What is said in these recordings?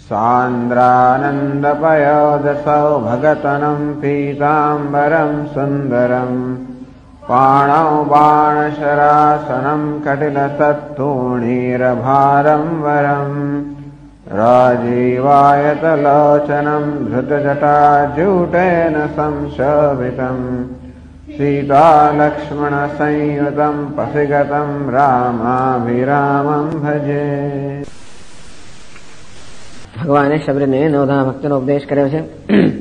सान्द्रानन्दपयोदसौ भगतनं पीताम्बरं सुन्दरं पाणौ बाणशरासनं कटिलतत्तूणीरभारं वरं राजीवायतलोचनं धृतजटाजूटेन संशोभितं सीतालक्ष्मणसंयुतं पथिगतं रामाभिरामं भजे। ભગવાને શબરીને નવધા ભક્તિનો ઉપદેશ કર્યો છે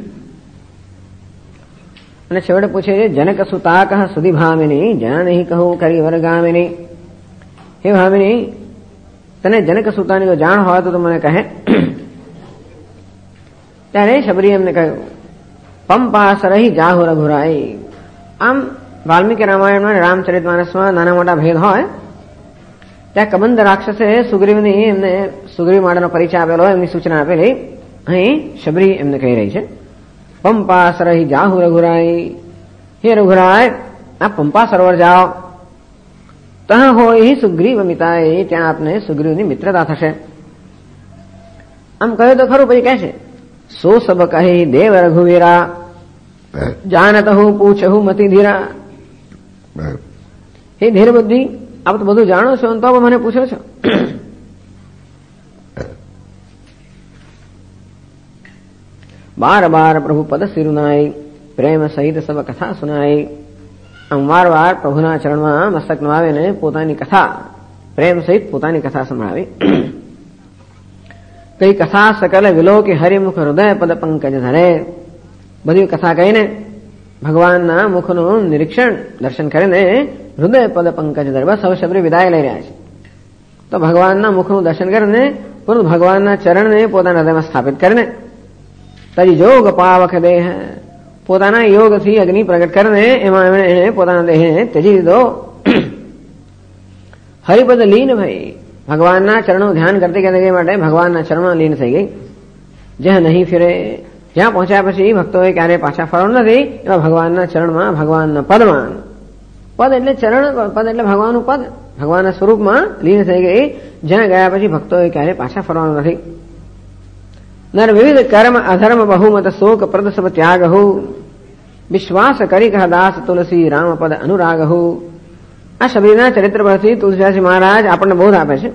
અને છેવટે પૂછે છે, જનક સુતા કહ સુધી ભામિની જાણહી કહું કરી વરગામિની. હે ભામિની, તને જનક સુતાની જો જાણ હોય તો મને કહે. ત્યારે શબરી એમને કહ્યું, પંપા સરહી જાહુ રઘુરાઈ. આમ વાલ્મીકી રામાયણમાં અને રામચરિત માનસમાં નાના મોટા ભેદ હોય. ત્યાં કબંધ રાક્ષસે સુગ્રીવની એમને સુગ્રીવ માટેનો પરિચય આપેલો, એમની સૂચના આપેલી. અહીં શબરી એમને કહી રહી છે, પંપા સરહી જાહુ રઘુરાઈ. હે રઘુરાય, આ પંપા સરોવર જાઓ. તહ હોય સુગ્રીવ મિતાય, ત્યાં આપને સુગ્રીવની મિત્રતા થશે. આમ કહ્યું તો ખરું, પછી કહે છે, સો સબ કહી દેવ રઘુવીરા જાનત હું પૂછહું મતિ ધીરા. હે ધીર બુદ્ધિ, આપ તો બધું જાણો છો તો મને પૂછો છો. બાર બાર પ્રભુ પદ સિરુનાઈ પ્રેમ સહિત સબ કથા સુનાઈ. આમ વારવાર પ્રભુના ચરણમાં મસ્તક નવાવીને પોતાની કથા પ્રેમ સહિત પોતાની કથા સંભળાવી. કઈ કથા સકલ વિલો કે હરિમુખ હૃદય પદ પંકજ ધરે. બધી કથા કહીને ભગવાનના મુખનું નિરીક્ષણ દર્શન કરીને હૃદય પદ પંકજ ધરે. બસ હવે શબરી વિદાય લઈ રહ્યા છે તો ભગવાનના મુખનું દર્શન કરીને પૂરું ભગવાનના ચરણને પોતાના હૃદયમાં સ્થાપિત કરીને તરી જોગ પાવક દેહ, પોતાના યોગથી અગ્નિ પ્રગટ કરીને એમાં એને પોતાના દેહને ત્યજી દીધો. હરિપદ લીન ભાઈ, ભગવાનના ચરણનું ધ્યાન કરતી કરતી માટે ભગવાનના ચરણમાં લીન થઈ ગઈ. જ્યાં નહીં ફિરે, જ્યાં પહોંચ્યા પછી ભક્તોએ ક્યારેય પાછા ફરવાનું નથી એવા ભગવાનના ચરણમાં, ભગવાનના પદમાં. પદ એટલે ચરણ, પદ એટલે ભગવાનનું પદ, ભગવાનના સ્વરૂપમાં લીન થઈ ગઈ. જ્યાં ગયા પછી ભક્તોએ ક્યારેય પાછા ફરવાનું નથી. નર વિવિધ કર્મ અધર્મ બહુમત શોક પ્રદ સબ ત્યાગ હો. વિશ્વાસ કરી કહ દાસ તુલસી રામ પદ અનુરાગ હો. આ શબરીના ચરિત્ર પરથી તુલસીદાસજી મહારાજ આપણને બોધ આપે છે.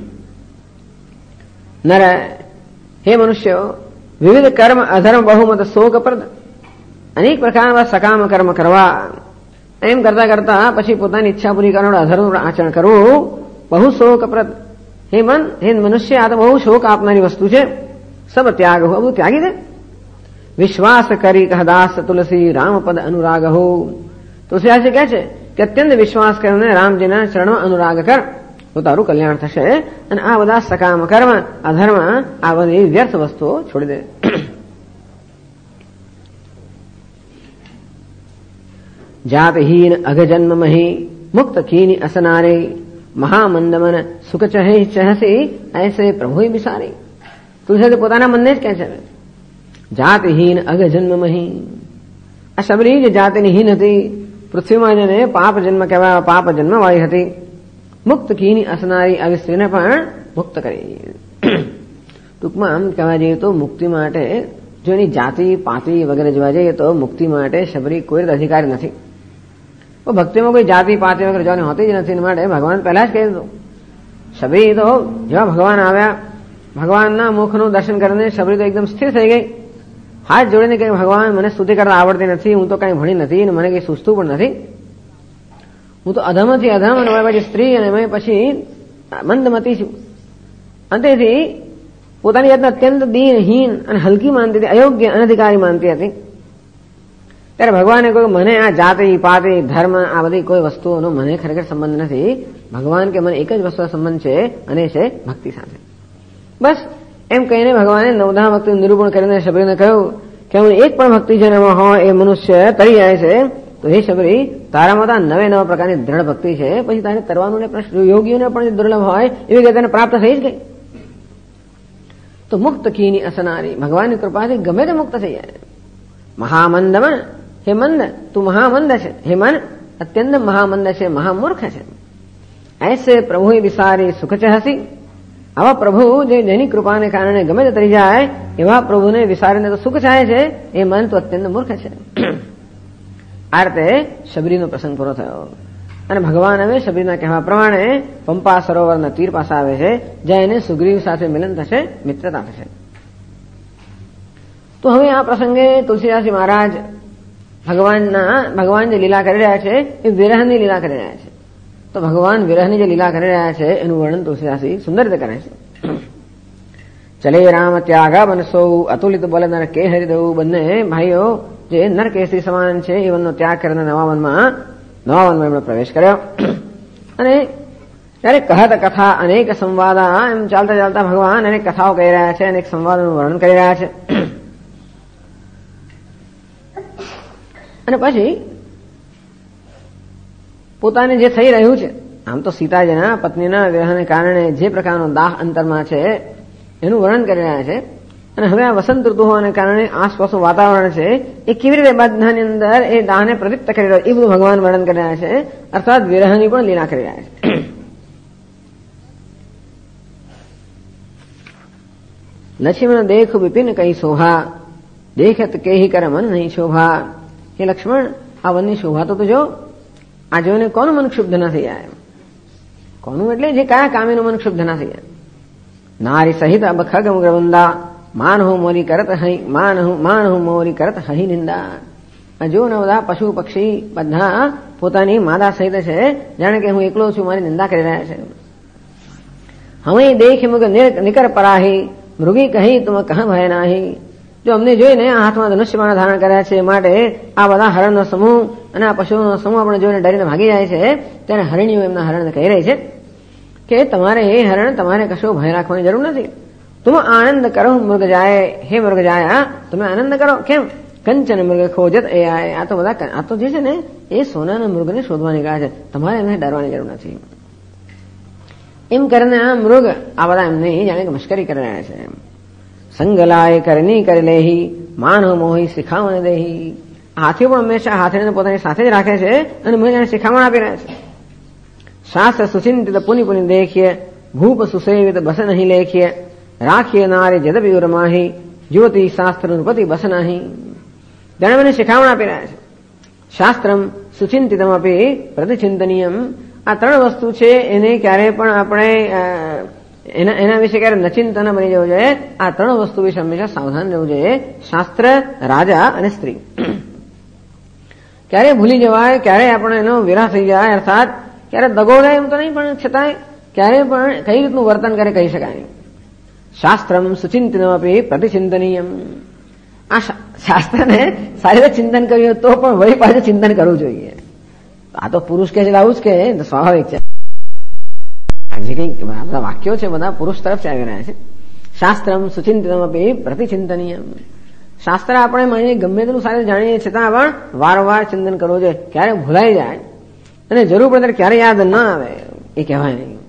નર, હે મનુષ્યો, વિવિધ કર્મ અધર્મ બહુમત શોક પ્રદ, અનેક પ્રકારના સકામ કર્મ કરવા. એમ કરતા કરતા પછી પોતાની ઈચ્છા પૂરી કરવાનું અધર્મ આચરણ કરવું બહુ શોકપ્રદ. હે મન, હે મનુષ્ય, આ તો બહુ શોક આપનારી વસ્તુ છે. સબ ત્યાગ હો, બધું ત્યાગી દે. વિશ્વાસ કરી કહ દાસ તુલસી રામ પદ અનુરાગ હો. તુલસીદાસજી કહે છે કે અત્યંત વિશ્વાસ કરીને રામજીના ચરણમાં અનુરાગ કર તો તારું કલ્યાણ થશે. અને આ બધા સકામ કર્મ અધર્મ, આ બધી વ્યર્થ વસ્તુઓ છોડી દે. જાતહીન અઘજન્મ મહી મુક્ત કીની અસનારે. મહામંદમન સુખ ચહે ચહસી ऐसे પ્રભુ બિસારી. તુલસી પોતાના મનને જ કહે છે, જાતહીન અઘજન્મ મહી. આ શબરી જે જાતિની હીન હતી, પૃથ્વીમાં જેને પાપ જન્મ કહેવાય, પાપ જન્મ વાળી હતી. મુક્ત કીની અસનારી, આવી સ્ત્રીને પણ મુક્ત કરી. ટૂંકમાં આમ કહેવા જઈએ તો મુક્તિ માટે જો એની જાતિ પાતિ વગેરે જોવા જઈએ તો મુક્તિ માટે શબરી કોઈ અધિકારી નથી. ભક્તિમાં કોઈ જાતિ પાતિ વગેરે જોવાની હોતી જ નથી. માટે ભગવાન પહેલા જ કહી દીધું. શબરી તો જેવા ભગવાન આવ્યા, ભગવાનના મુખનું દર્શન કરીને શબરી તો એકદમ સ્થિર થઈ ગઈ. હાથ જોડીને કહે, ભગવાન મને સ્તુતિ કરતા આવડતી નથી, હું તો કઈ ભણી નથી અને મને કઈ સૂઝતું પણ નથી. હું તો અધમથી અધમ અને પછી સ્ત્રી અને પછી મંદમતી છું. અંતેથી પોતાની જાતને અત્યંત દીનહીન અને હલકી માનતી હતી, અયોગ્ય અનધિકારી માનતી હતી. ત્યારે ભગવાને કહ્યું, મને આ જાતિ પાતિ ધર્મ આ બધી કોઈ વસ્તુઓનો મને ખરેખર સંબંધ નથી. ભગવાન કે મને એક જ વસ્તુનો સંબંધ છે અને છે ભક્તિ સાથે. બસ એમ કહીને ભગવાને નવધા ભક્તિનું નિરૂપણ કરીને શબરીને કહ્યું કે હું એક પણ ભક્તિ જેનામાં હોય એ મનુષ્ય તરી જાય છે. તો હે શબરી, તારામાં તો નવે નવા પ્રકારની દ્રઢ ભક્તિ છે. પછી તારે કરવાનું ને પ્રશ્ન યોગીઓને પણ દુર્લભ હોય એવી રીતે તેને પ્રાપ્ત થઈ જ ગઈ. તો મુક્ત કીની અસનારી, ભગવાનની કૃપાથી ગમે તે મુક્ત થઈ જાય. મહામંદમન, હે મંદ, તું મહામંદ છે. હે મન, અત્યંત મહામંદ છે, મહામૂર્ખ છે. ऐसे प्रभु विसारी सुख चहसी. આવા પ્રભુ જેની કૃપાને કારણે ગમે તે તરી જાય એવા પ્રભુને વિસારીને તો સુખ ચાહે છે એ મન તો અત્યંત મૂર્ખ છે. આ રીતે શબરીનો પ્રસંગ પૂરો થયો અને ભગવાન હવે શબરીના કહેવા પ્રમાણે પંપા સરોવરના તીર પાસે આવે છે, જ્યાં એને સુગ્રીવ સાથે મિલન થશે, મિત્રતા થશે. તો હવે આ પ્રસંગે તુલસીદાસજી મહારાજ ભગવાન જે લીલા કરી રહ્યા છે એ વિરહની લીલા કરી રહ્યા છે. તો ભગવાન વિરહની જે લીલા કરી રહ્યા છે એનું વર્ણન તુલસીદાસજી સુંદર રીતે કરે છે. ચલે રામ ત્યાગા બનસો અતુલિત બલ નર કે હરિદેવ, બંને ભાઈઓ જે નર કેસરી સમાન છે એ વનનો ત્યાગ કરીને નવા વનમાં એમણે પ્રવેશ કર્યો. અને ત્યારે કહત કથા અનેક સંવાદા, એમ ચાલતા ચાલતા ભગવાન અનેક કથાઓ કહી રહ્યા છે, અનેક સંવાદોનું વર્ણન કરી રહ્યા છે. અને પછી પોતાને જે થઈ રહ્યું છે, આમ તો સીતાજીના પત્નીના વિરહને કારણે જે પ્રકારનો દાહ અંતરમાં છે એનું વર્ણન કરી રહ્યા છે. અને હવે આ વસંત ઋતુ હોવાને કારણે આસપાસનું વાતાવરણ છે એ કેવી રીતે બધાની અંદર એ દાહને પ્રદીપ્ત કરી રહ્યો એ બધું ભગવાન વર્ણન કરી રહ્યા છે, અર્થાત વિરહની પણ લીલા કરી રહ્યા છે. લક્ષ્મણ દેખ વિપિન કઈ શોભા, દેખત કેહી કર મન નહીં શોભા. હે લક્ષ્મણ, આ વનની શોભા તો જો, આ જોઈને કોનું મન ક્ષુબ્ધ ના થઈ જાય? કોનું એટલે જે કયા કામીનું મન ક્ષુબ્ધ ના થઈ જાય? નારી સહિત અબ ખગ મુગ્રવંદા, માનહુ મોરી કરત હઈ, માનહુ મોરી કરત હઈ નિંદા. આ જો ને બધા પશુ પક્ષી બધા પોતાની માદા સહિત છે, જાણે કે હું એકલો છું, મારી નિંદા કરી રહ્યા છે. હવે દેખ મુગ નિકર પરાહી, મૃગી કહી તુમ કહ ભય નાહી. જો અમને જોઈને આ હાથમાં ધનુષ્યબાણ ધારણ કર્યા છે, માટે આ બધા હરણનો સમૂહ અને આ પશુઓનો સમૂહ આપણે જોઈને ડરીને ભાગી જાય છે. ત્યારે હરણીઓ એમના હરણને કહી રહી છે કે તમારે હે હરણ, તમારે કશો ભય રાખવાની જરૂર નથી. તુમ આનંદ કરો મૃગ જાય, હે મૃગ જાય, તમે આનંદ કરો. કેમ? કંચન મૃગ ખોજત એ આય. આ તો બધા આ તો જે છે ને એ સોનાના મૃગને શોધવા નીકળ્યા છે, તમારે એમને ડરવાની જરૂર નથી. એમ કરીને આ મૃગ આ બધા એમને જાણે કે મશ્કરી કરી રહ્યા છે. સંગલાય કરની કરી લેહી, માન મોહી શિખામણ દેહી. હાથીઓ પણ હંમેશા હાથીને પોતાની સાથે જ રાખે છે અને મને જાણે શિખામણ આપી રહ્યા છે. શાસ્ત્ર સુચિંતિત પુનિ પુનિ દેખીએ, ભૂપ સુસેવિત બસ નહીં લેખીએ, રાખીએ નારી જદપી ઉરમાહી, જ્યોતિ શાસ્ત્ર નૃપતિ બસ નહીં. જાણે મને શિખામણ આપી રહ્યા છે. શાસ્ત્રમ સુચિંતિતમ આપી પ્રતિચિંતનીયમ. આ ત્રણ વસ્તુ છે એને ક્યારે પણ આપણે એના વિશે ક્યારે નચિંતન બની જવું જોઈએ. આ ત્રણ વસ્તુ વિશે હંમેશા સાવધાન રહેવું જોઈએ. શાસ્ત્ર, રાજા અને સ્ત્રી. ક્યારે ભૂલી જવાય, ક્યારે આપણે એનો વિરાહ થઈ જાય, અર્થાત ક્યારે દગો જાય એમ તો નહીં, પણ છતાંય ક્યારે પણ કઈ રીતનું વર્તન કરે કહી શકાય. શાસ્ત્રમ સુચિંતનમ આપી પ્રતિચિંતનીયમ. આ શાસ્ત્રને સારી રીતે ચિંતન કર્યું તો પણ વળી પાછું ચિંતન કરવું જોઈએ. આ તો પુરુષ કે છે આવું જ કે સ્વાભાવિક છે. જે કઈ બધા વાક્યો છે બધા પુરુષ તરફ આવી રહ્યા છે. શાસ્ત્રમ સુચિંતનમ આપી પ્રતિચિંતનીયમ. શાસ્ત્ર આપણે માની ગમે તેટલું સારું જાણીએ છતાં પણ વારંવાર ચિંતન કરવું જોઈએ. ક્યારે ભૂલાઈ જાય અને જરૂર પડે ક્યારે યાદ ન આવે એ કહેવાય નહીં.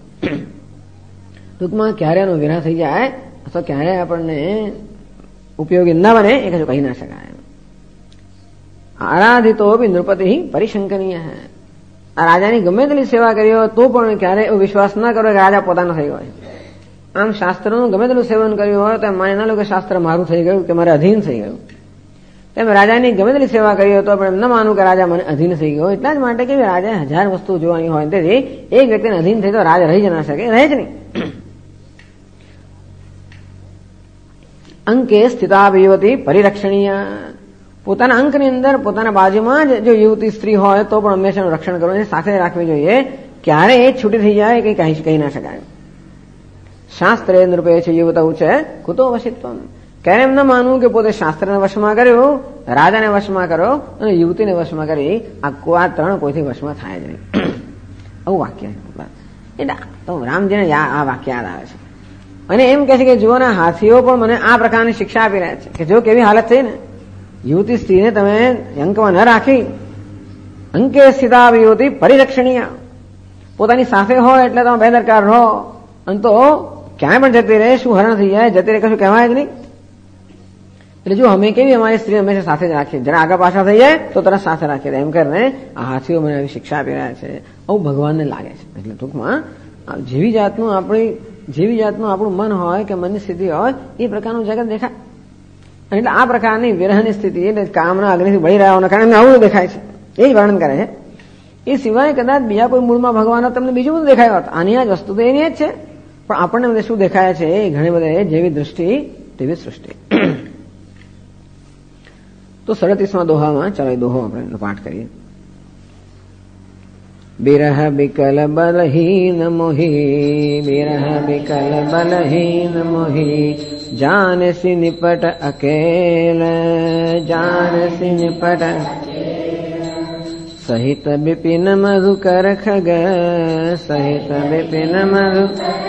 ટૂંકમાં ક્યારે એનો વિરાહ થઈ જાય અથવા ક્યારે આપણને ઉપયોગી ન બને એ કશું કહી ના શકાય. આરાધિતો બી નૃપતિ પરિશંકનીય. આ રાજાની ગમે તેટલી સેવા કરી હોય તો પણ ક્યારે એવો વિશ્વાસ ન કરો કે રાજા પોતાનો થઈ ગયો. આમ શાસ્ત્રનું ગમે તેટલું સેવન કર્યું હોય તો માની ના લો કે શાસ્ત્ર મારું થઈ ગયું કે મારે અધીન થઈ ગયું. તેમ રાજાની ગમે તેટલી સેવા કરી હોય તો પણ એમ ન માનવું કે રાજા મને અધીન થઈ ગયો. એટલા જ માટે કે રાજા 1000 વસ્તુ જોવાની હોય તેથી એક વ્યક્તિને અધીન થઈ તો રાજા રહી જ ના શકે, રહે જ નહીં. અંકે સ્થિતા યુવતી પરિરક્ષણીય. પોતાના અંકની અંદર પોતાના બાજુમાં જ જો યુવતી સ્ત્રી હોય તો પણ હંમેશા રક્ષણ કરવું સાથે રાખવી જોઈએ. ક્યારે એ છૂટી થઈ જાય કઈ કહી ના શકાય. શાસ્ત્રે નૃપે છે યુવતા છે કુતો વશિત્વ. ક્યારે એમ ન માનવું કે પોતે શાસ્ત્રને વશમાં કર્યું, રાજાને વશમાં કરો અને યુવતીને વશમાં કરી આ ત્રણ કોઈથી વશમાં થાય જ નહીં. આવું વાક્ય એટલે તો રામજીને આ વાક્ય યાદ આવે છે. અને એમ કહે છે કે જુઓ ના હાથીઓ પણ મને આ પ્રકારની શિક્ષા આપી રહ્યા છે કે જો કેવી હાલત થઈ ને, યુવતી સ્ત્રીને તમે અંકમાં ન રાખી. અંકે સ્થિતા યુવતી પરિરક્ષણીય. પોતાની સાથે હોય એટલે તમે બેદરકાર રહો અને તો ક્યાંય પણ જતી રહે, શું હરણ થઈ જાય, જતી રહે કશું કહેવાય જ નહીં. એટલે જો અમે કેવી અમારી સ્ત્રી હંમેશા સાથે જ રાખીએ, જરા આગળ પાછા થઈ જાય તો તરત સાથે રાખીએ. એમ કરીને આ હાથીઓ મને આવી શિક્ષા આપી રહ્યા છે. આવું ભગવાનને લાગે છે. એટલે ટૂંકમાં જેવી જાતનું આપણી જેવી જાતનું આપણું મન હોય કે મનની સ્થિતિ હોય એ પ્રકારનું જગત દેખાય. એટલે આ પ્રકારની વિરહની સ્થિતિ એટલે કામના અગ્નિથી બળી રહ્યા કારણે આવું દેખાય છે, એ જ વર્ણન કરે છે. એ સિવાય કદાચ બીજા કોઈ મૂળમાં ભગવાન તમને બીજું બધું દેખાય હોત. આની આ જ વસ્તુ તો એની જ છે, પણ આપણને બધે શું દેખાય છે એ ઘણી બધે જેવી દૃષ્ટિ તેવી સૃષ્ટિ. તો 37મા દોહામાં ચાલો એ દોહો આપણે પાઠ કરીએ. બિરહ બિકલ બલહીન મોહી, બિરહ બિકલ બલહીન મોહી, જાનસી નિપટ અકેલ, જાનસી નિપટ સહિત બિપિન મધુકર ખગ, સહિત બિપિન મધુ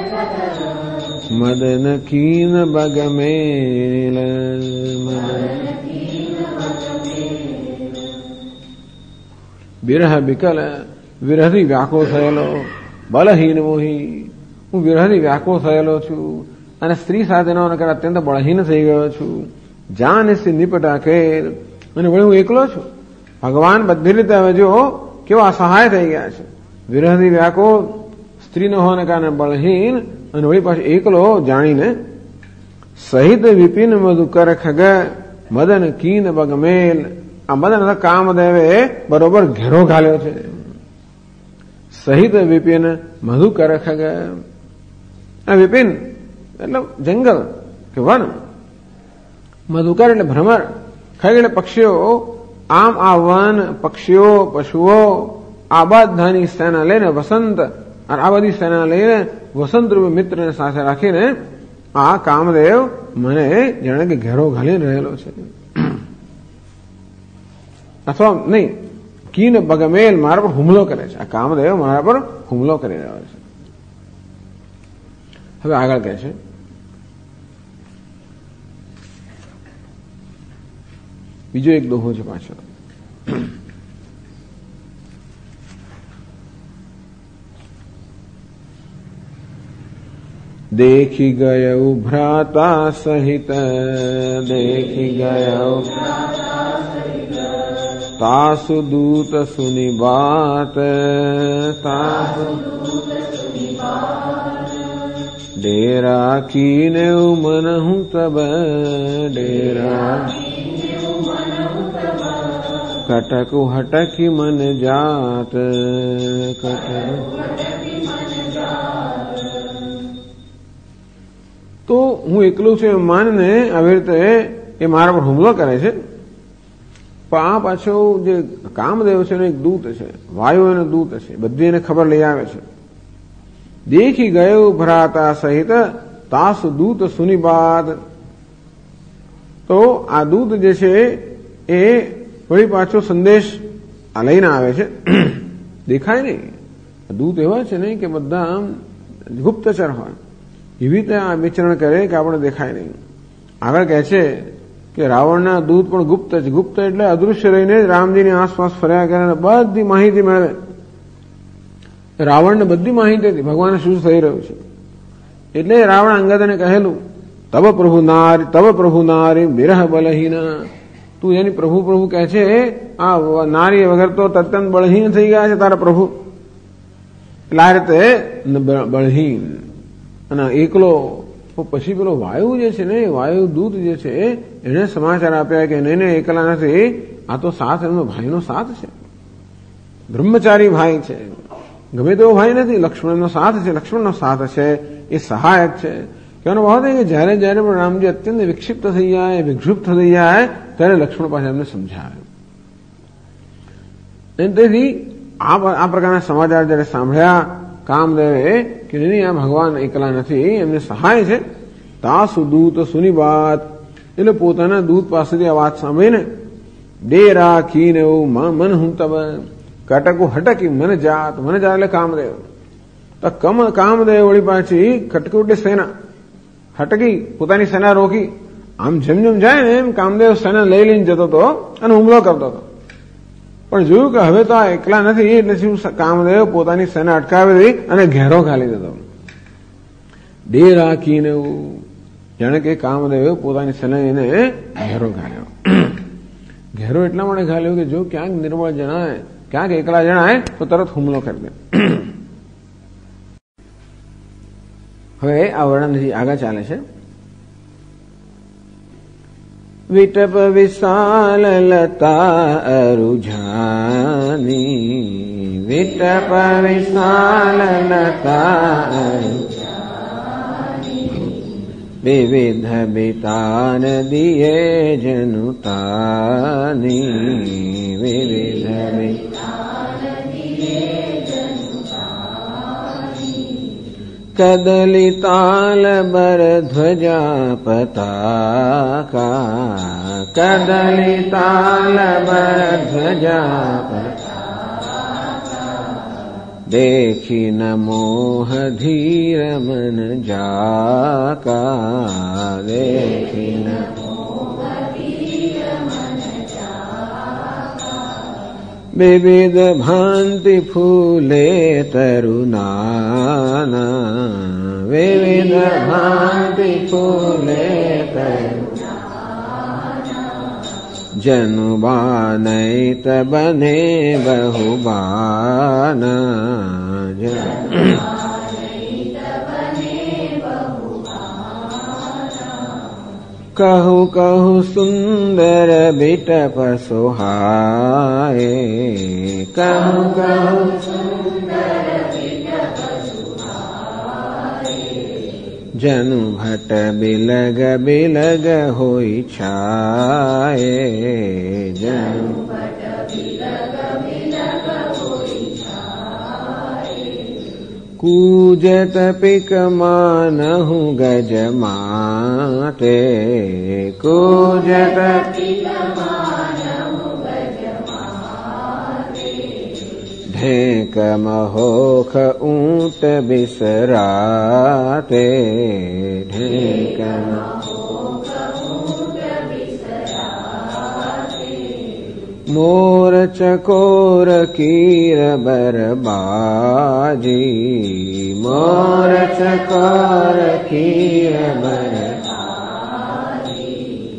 મદન કીન બગમેલ, બિરહ બિકલ વિરહથી વ્યાકુળ થયેલો, બલહીન મોહી હું વિરહથી વ્યાકુળ થયેલો છું અને સ્ત્રી સાથેનો અત્યંત બળહીન થઈ ગયો છું. જાનસી નિપટ અકેલ અને વળી હું એકલો છું. ભગવાન બધી રીતે હવે જો કેવો અસહાય થઈ ગયા છે. વિરહથી વ્યાકુળ, સ્ત્રી ન હોવાને કારણે બળહીન અને વળી પાછું એકલો જાણીને. સહિત વિપિન મધુકર ખગ, મદન કીન બગમેલ. આ મદન કામદેવે બરોબર ઘેરો ઘાલ્યો છે. સહિત વિપિન મધુકર ખગ, વિપિન એટલે જંગલ કે વન, મધુકર એટલે ભ્રમર, ખગ એટલે પક્ષીઓ. આમ આ વન, પક્ષીઓ, પશુઓ આ બધાની સેના લઈને વસંત, અને આ બધી સેના લઈને વસંત રૂપી મિત્રને સાથે રાખીને આ કામદેવ મને જાણે કે ઘેરો ઘાલીને રહેલો છે. અથવા નહીં, કીન બગમેલ મારા પર હુમલો કરે છે. આ કામદેવ મારા પર હુમલો કરી રહ્યો છે. હવે આગળ કહે છે, બીજો એક દોહો છે પાછો. દેખી ગયો ભ્રાતા સહિત, દેખી ગયો તાસુ દૂત સુની બાત, તાસુ ડેરા કીને મન હું તબ, ડેરા કટકુ હટકી મન જાત, કટકુ. તો હું એકલું છું એમ માનને આવી રીતે એ મારા પર હુમલો કરે છે. પણ આ પાછો જે કામદેવ છે એનો એક દૂત છે, વાયુ એનો દૂત છે, બધી એને ખબર લઈ આવે છે. દેખી ગયો ભ્રાતા સહિત તાસુ દૂત સુનિબાદ. તો આ દૂત જે છે એ વળી પાછો સંદેશ લઈને આવે છે. દેખાય નહીં, દૂત એવા છે નહીં કે બધા આમ ગુપ્તચર હોય, એવી રીતે આ વિચરણ કરે કે આપણે દેખાય નહીં. આગળ કહે છે કે રાવણના દૂત પણ ગુપ્ત છે. ગુપ્ત એટલે અદૃશ્ય રહીને રામજીની આસપાસ ફર્યા કરે, બધી માહિતી મેળવે. રાવણને બધી માહિતી હતી ભગવાન શું થઈ રહ્યું છે. એટલે રાવણ અંગદને કહેલું, તબ પ્રભુ નારી વિરહ બલહીના. તું એની પ્રભુ પ્રભુ કહે છે, આ નારી વગર તો તદ્દન બળહીન થઈ ગયા છે તારા પ્રભુ. એટલે આ રીતે બળહીન અને એકલો. પછી પેલો વાયુ જે છે ને, વાયુ દૂત જે છે એને સમાચાર આપ્યા કે નહીં એકલા નથી, આ તો સાથ એમનો ભાઈનો સાથ છે, બ્રહ્મચારી ભાઈ છે, ગમે તેવો ભાઈ નથી, લક્ષ્મણનો સાથ છે, લક્ષ્મણનો સાથ છે, એ સહાયક છે. કહેવાનો ભાવ છે કે જયારે જયારે પણ રામજી અત્યંત વિક્ષિપ્ત થઈ જાય, વિક્ષુપ્ત થઈ જાય, ત્યારે લક્ષ્મણ પાસે એમને સમજાવે. તેથી આ પ્રકારના સમાચાર જયારે સાંભળ્યા કામદેવે કે નહીં આ ભગવાન એકલા નથી, એમને સહાય છે. તાસુ દૂત સુની વાત, એટલે પોતાના દૂત પાસેથી આ વાત સાંભળીને ડેરા ખીને એવું મન હું તબ, કટકુ હટકી મને જાત, મને જાત એટલે કામદેવ. તો કામદેવ વળી પાછી ખટકી એટલે સેના, હટકી પોતાની સેના રોકી. આમ જેમ જેમ જાય ને એમ કામદેવ સેના લઈ લઈને જતો હતો અને હુમલો કરતો હતો. પણ જોયું કે હવે તો આ એકલા નથી, એટલે શું કામદેવ પોતાની સેના અટકાવી દઈ અને ઘેરો ઘાલી દીધો. ડેર રાખીને એવું જાણે કે કામદેવ પોતાની સેના એને ઘેરો ઘાલ્યો. ઘેરો એટલા માટે ઘાલ્યો કે જો ક્યાંક નિર્બળ જણાય, ક્યાંક એકલા જણાય તો તરત હુમલો કરી દે. હવે આ વર્ણનથી આગળ ચાલે છે. વિટપ વિશાલ લતા અરુઝાની, વિટપ વિશાલ લતા વિવિધ બિતાન દિયે જનુતાની, વિવિધ કદલિતાલ બર ધ્વજા પતાકા, કદલિતાલ બર ધ્વજા देखी न मोह धीर मन जाका, देखी न विविध भांति फूले तरुनाना, विविध भांति फूले जनुबानैत बने बहुबाना, कहु कहु सुंदर बिटप सुहाए, कहु कहु जनु भट बिलग बिलग होई छाए, जनु भट बिलग बिलग होई छाए, कूजत पिक मानहु गज माते, कूजत पिक मानहु गज माते, ढेक महोख ऊंट बिसराते, ढेक महोख ऊंट बिसराते, मोर चकोर कीर बरबाजी, मोर चकोर कीर बरबाजी,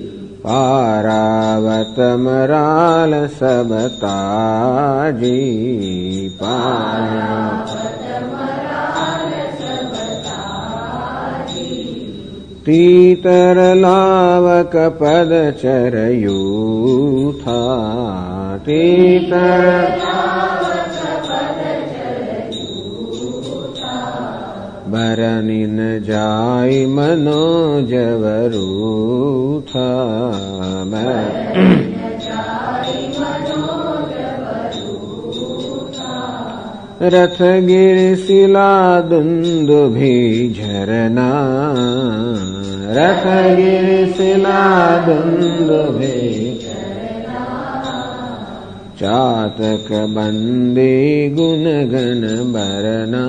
पारावत मराल सब ताजी, पारावत मराल सब ताजी, तीतर लावक पद चरयूथा, तीतर लावक पद चरयूथा, बरनिन जाय मनोजवरूथा, रथ गिर शिला दुंदुभि झरना, रथ गिर शिला दुंदुभि झरना, चातक बंदी गुण गण बरना,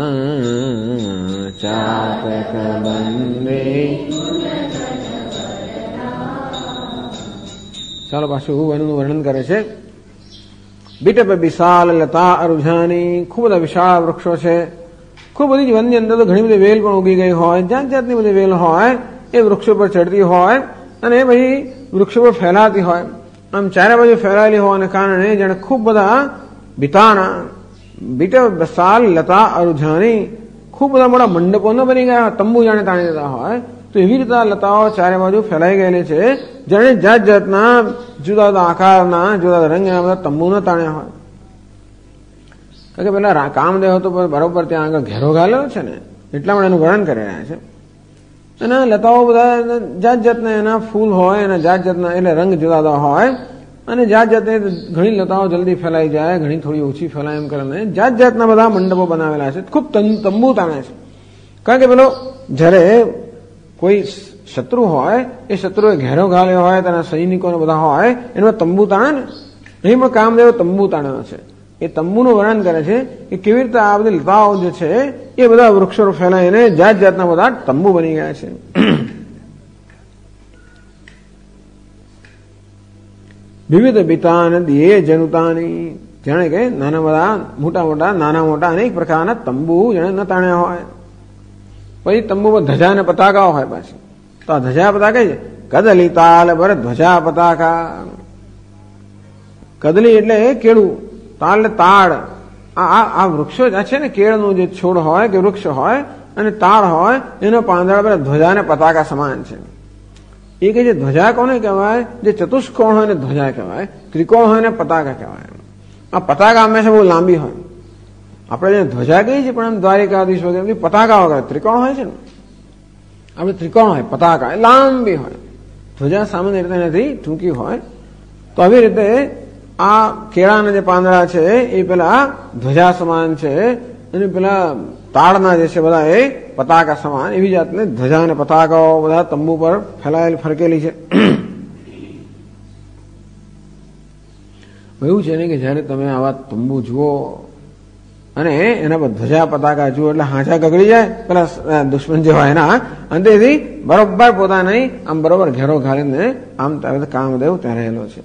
चातक बंदी. ચાલો પાછું એનું વર્ણન કરે છે. બીટપ વિશાલ લતા અરુઝાની, ખૂબ બધા વિશાળ વૃક્ષો છે. ખૂબ બધી વનની અંદર તો ઘણી બધી વેલ પણ ઉગી ગઈ હોય, જાત જાતની બધી વેલ હોય, એ વૃક્ષો પર ચડતી હોય અને એ પછી વૃક્ષો પર ફેલાતી હોય. આમ ચારે બાજુ ફેલાયેલી હોવાને કારણે જાણે ખૂબ બધા બિતાણા, બીટપ વિશાલ લતા અરુઝાની, ખૂબ બધા મોટા મંડપો ન બની ગયા, તંબુ જાણે તાણી દેતા હોય, તો એવી રીતે લતાઓ ચારે બાજુ ફેલાઈ ગયેલી છે, જાણે જાત જાતના જુદા જુદા આકારના, જુદા જુદા રંગના બધા તંબુ ન તાણ્યા હોય. કારણ કે પેલા કામદેવ તો બરોબર ત્યાં આગળ ઘેરો ગાલ્યો છે ને, એટલા માટે એનું વર્ણન કરી રહ્યા છે. અને લતાઓ બધા જાત જાતના એના ફૂલ હોય, એના જાત જાતના એટલે રંગ જુદા જુદા હોય, અને જાત જાતની ઘણી લતાઓ જલ્દી ફેલાઈ જાય, ઘણી થોડી ઓછી ફેલાય, એમ કરીને જાત જાતના બધા મંડપો બનાવેલા છે, ખૂબ તંબુ તાણે છે. કારણ કે પેલો જયારે કોઈ શત્રુ હોય, એ શત્રુએ ઘેરો ઘાલ્યો હોય, તેના સૈનિકોને બધા હોય, એમાં તંબુ તાણે ને, અહીં કામદેવ તંબુ તાણ્યો છે. એ તંબુનું વર્ણન કરે છે કે કેવી રીતે આ બધી લતાઓ જે છે એ બધા વૃક્ષો ફેલાઈને જાત જાતના બધા તંબુ બની ગયા છે. વિવિધ બિતાન દિયે જનુતાની, જાણે કે નાના બધા મોટા મોટા નાના મોટા અનેક પ્રકારના તંબુ જાણે ન તાણ્યા હોય. પછી તંબુમાં ધજા અને પતાકાઓ હોય પાછી. તો આ ધજા પતાકા છે કદલી તાલ પર ધ્વજા પતાકા. કદલી એટલે કેળું, તાલ તાળ. આ વૃક્ષો જ છે ને, કેળનું જે છોડ હોય કે વૃક્ષ હોય અને તાળ હોય એનો પાંદડા પર ધ્વજા અને પતાકા સમાન છે. એ કે જે ધ્વજા કોને કહેવાય? જે ચતુષ્કોણ હોય ને ધ્વજા કહેવાય, ત્રિકોણ હોય ને પતાકા કહેવાય. આ પતાકા હંમેશા બહુ લાંબી હોય. આપણે જે ધ્વજા કહીએ છીએ પણ આમ દ્વારિકાધીશ વગેરે પતાકા વગેરે ત્રિકોણ હોય છે ને, આપણે ત્રિકોણ હોય, પતાકા એ લાંબી હોય. ધ્વજા સામાન્ય રીતે નથી, ટૂંકી હોય. તો આવી રીતે આ કેળાના જે પાંદડા છે એ પેલા ધ્વજા સમાન છે અને પેલા તાળના જે છે બધા એ પતાકા સમાન. એવી જાતને ધ્વજા અને પતાકાઓ બધા તંબુ પર ફેલાયેલ ફરકેલી છે. એવું છે ને કે જયારે તમે આવા તંબુ જુઓ અને એના પર ધ્વજા પતાકા જુઓ એટલે હાંચા ગગડી જાય પેલા દુશ્મન જેવા એના અંતેથી બરોબર પોતાની આમ બરોબર ઘેરો ઘાલીને આમ ત્યારે કામદેવ ત્યાં રહેલો છે.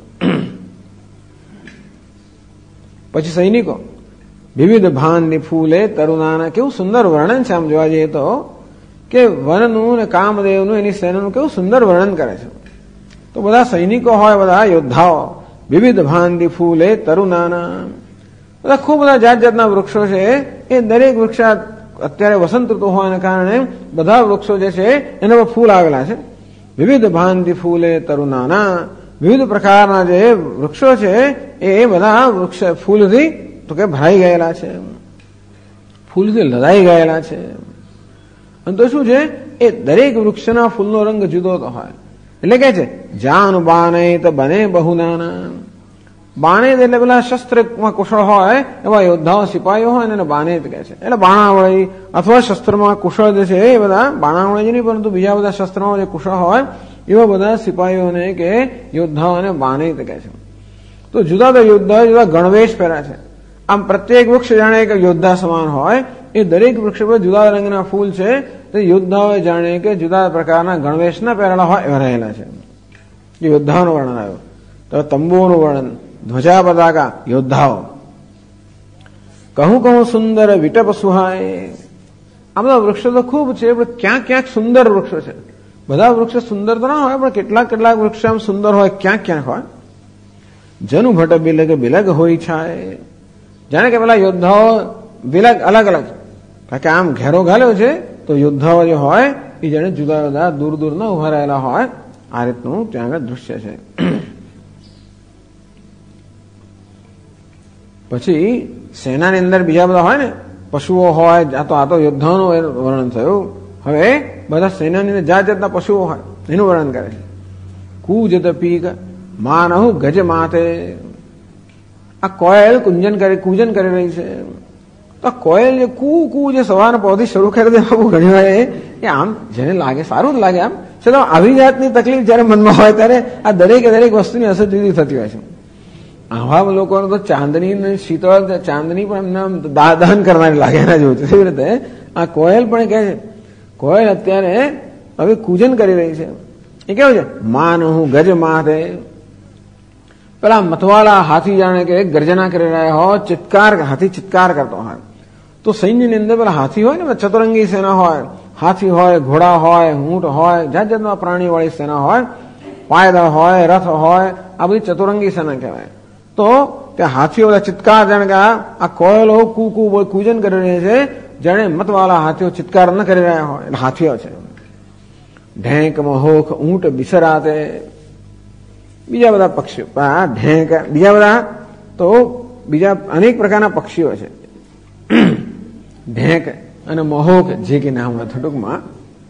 પછી સૈનિકો વિવિધ ભાનની ફૂલે તરુણાના, કેવું સુંદર વર્ણન છે આમ જોવા જઈએ તો, કે વનનું ને કામદેવનું એની સેનાનું કેવું સુંદર વર્ણન કરે છે. તો બધા સૈનિકો હોય, બધા યોદ્ધાઓ, વિવિધ ભાનની ફૂલે તરુણાના, બધા ખૂબ બધા જાત જાતના વૃક્ષો છે. એ દરેક વૃક્ષ અત્યારે વસંત ઋતુ હોવાને કારણે બધા વૃક્ષો જે છે એના પર ફૂલ આવેલા છે. વિવિધ ભાનથી ફૂલે તરુણાના, વિવિધ પ્રકારના જે વૃક્ષો છે એ બધા વૃક્ષ ફૂલથી તો કે ભરાઈ ગયેલા છે, ફૂલથી લદાઈ ગયેલા છે. અને તો શું છે, એ દરેક વૃક્ષના ફૂલનો રંગ જુદો તો હોય. એટલે કે છે જાન બાને તો બને બહુનાના. બાણેત એટલે પેલા શસ્ત્રમાં કુશળ હોય એવા યોદ્ધાઓ સિપાહીઓ હોય એને બાણેત કહે છે. એટલે બાણાવળી અથવા શસ્ત્રમાં કુશળ જે છે એ બધા બાણાવળી જ નહીં પરંતુ બીજા બધા શસ્ત્રમાં જે કુશળ હોય એવા બધા સિપાહીઓને કે યોદ્ધાઓને બાણેત કહે છે. તો જુદા તો યોદ્ધાઓ જુદા ગણવેશ પહેર્યા છે. આમ પ્રત્યેક વૃક્ષ જાણે કે યોદ્ધા સમાન હોય. એ દરેક વૃક્ષ પર જુદા રંગના ફૂલ છે. તો યોદ્ધાઓ જાણે કે જુદા પ્રકારના ગણવેશના પહેરેલા હોય એવા રહેલા છે. યોદ્ધાઓનું વર્ણન આવ્યું. તો તંબુઓનું વર્ણન, ધ્વજા પતાકા, યોદ્ધાઓ. કહું કહું સુંદર વિટપ સુહાય. આ બધા વૃક્ષો તો ખૂબ છે પણ ક્યાંક ક્યાંક સુંદર વૃક્ષો છે. બધા વૃક્ષો સુંદર તો ના હોય પણ કેટલાક કેટલાક વૃક્ષ આમ સુંદર હોય, ક્યાંક ક્યાંક હોય. જનુ ભટ્ટ બિલગ બિલગ હોય છે. જાણે કે પેલા યોદ્ધાઓ બિલગ અલગ અલગ, કારણ કે આમ ઘેરો ઘાલ્યો છે તો યોદ્ધાઓ જે હોય એ જાણે જુદા જુદા દૂર દૂર ના ઉભા રહેલા હોય. આ રીતનું ત્યાં આગળ દૃશ્ય છે. પછી સેનાની અંદર બીજા બધા હોય ને, પશુઓ હોય, આ તો યોદ્ધાઓનું વર્ણન થયું. હવે બધા સેનાની અંદર જાત જાતના પશુઓ હોય એનું વર્ણન કરે છે. કૂજત પીક માનહુ ગજ માથે. આ કોયલ કૂજન કરી રહી છે. તો કોયલ જે કૂ કૂ જે સવારના પૌધી શરૂ કરી દે બાબુ ઘણી વાર એ આમ જેને લાગે સારું જ લાગે. આમ ચલો આવી જાતની તકલીફ જયારે મનમાં હોય ત્યારે આ દરેકે દરેક વસ્તુની અસર જુદી થતી હોય છે. આવા લોકોને તો ચાંદની શીતળ ચાંદની પણ એમને દહન કરનારી લાગે એના જેવું છે. એવી રીતે આ કોયલ પણ કહે છે, કોયલ અત્યારે હવે કૂજન કરી રહી છે. એ કેવું છે, માન હું ગજ માથે. પેલા મથવાળા હાથી જાણે કે ગર્જના કરી રહ્યા હોય, હાથી ચિત્કાર કરતો હોય. તો સૈન્યની અંદર પેલા હાથી હોય ને, ચતુરંગી સેના હોય, હાથી હોય, ઘોડા હોય, ઊંટ હોય, જાત જાતના પ્રાણી વાળી સેના હોય, પાયદળ હોય, રથ હોય, આ બધી ચતુરંગી સેના કહેવાય. તો ત્યાં હાથીઓ બધા ચિત્કાર જાણે કે આ કોયલો કૂજન કરી રહી છે, જાણે મતવાળા હાથીઓ ચિત્કાર ન કરી રહ્યા હોય એટલે હાથીઓ છે. ઢેંક મહોખ ઊંટ બિસરાતે. બીજા બધા પક્ષીઓ, ઢેંક, બીજા બધા તો બીજા અનેક પ્રકારના પક્ષીઓ છે. ઢેંક અને મહોક જે કે નામ હતું ટૂંકમાં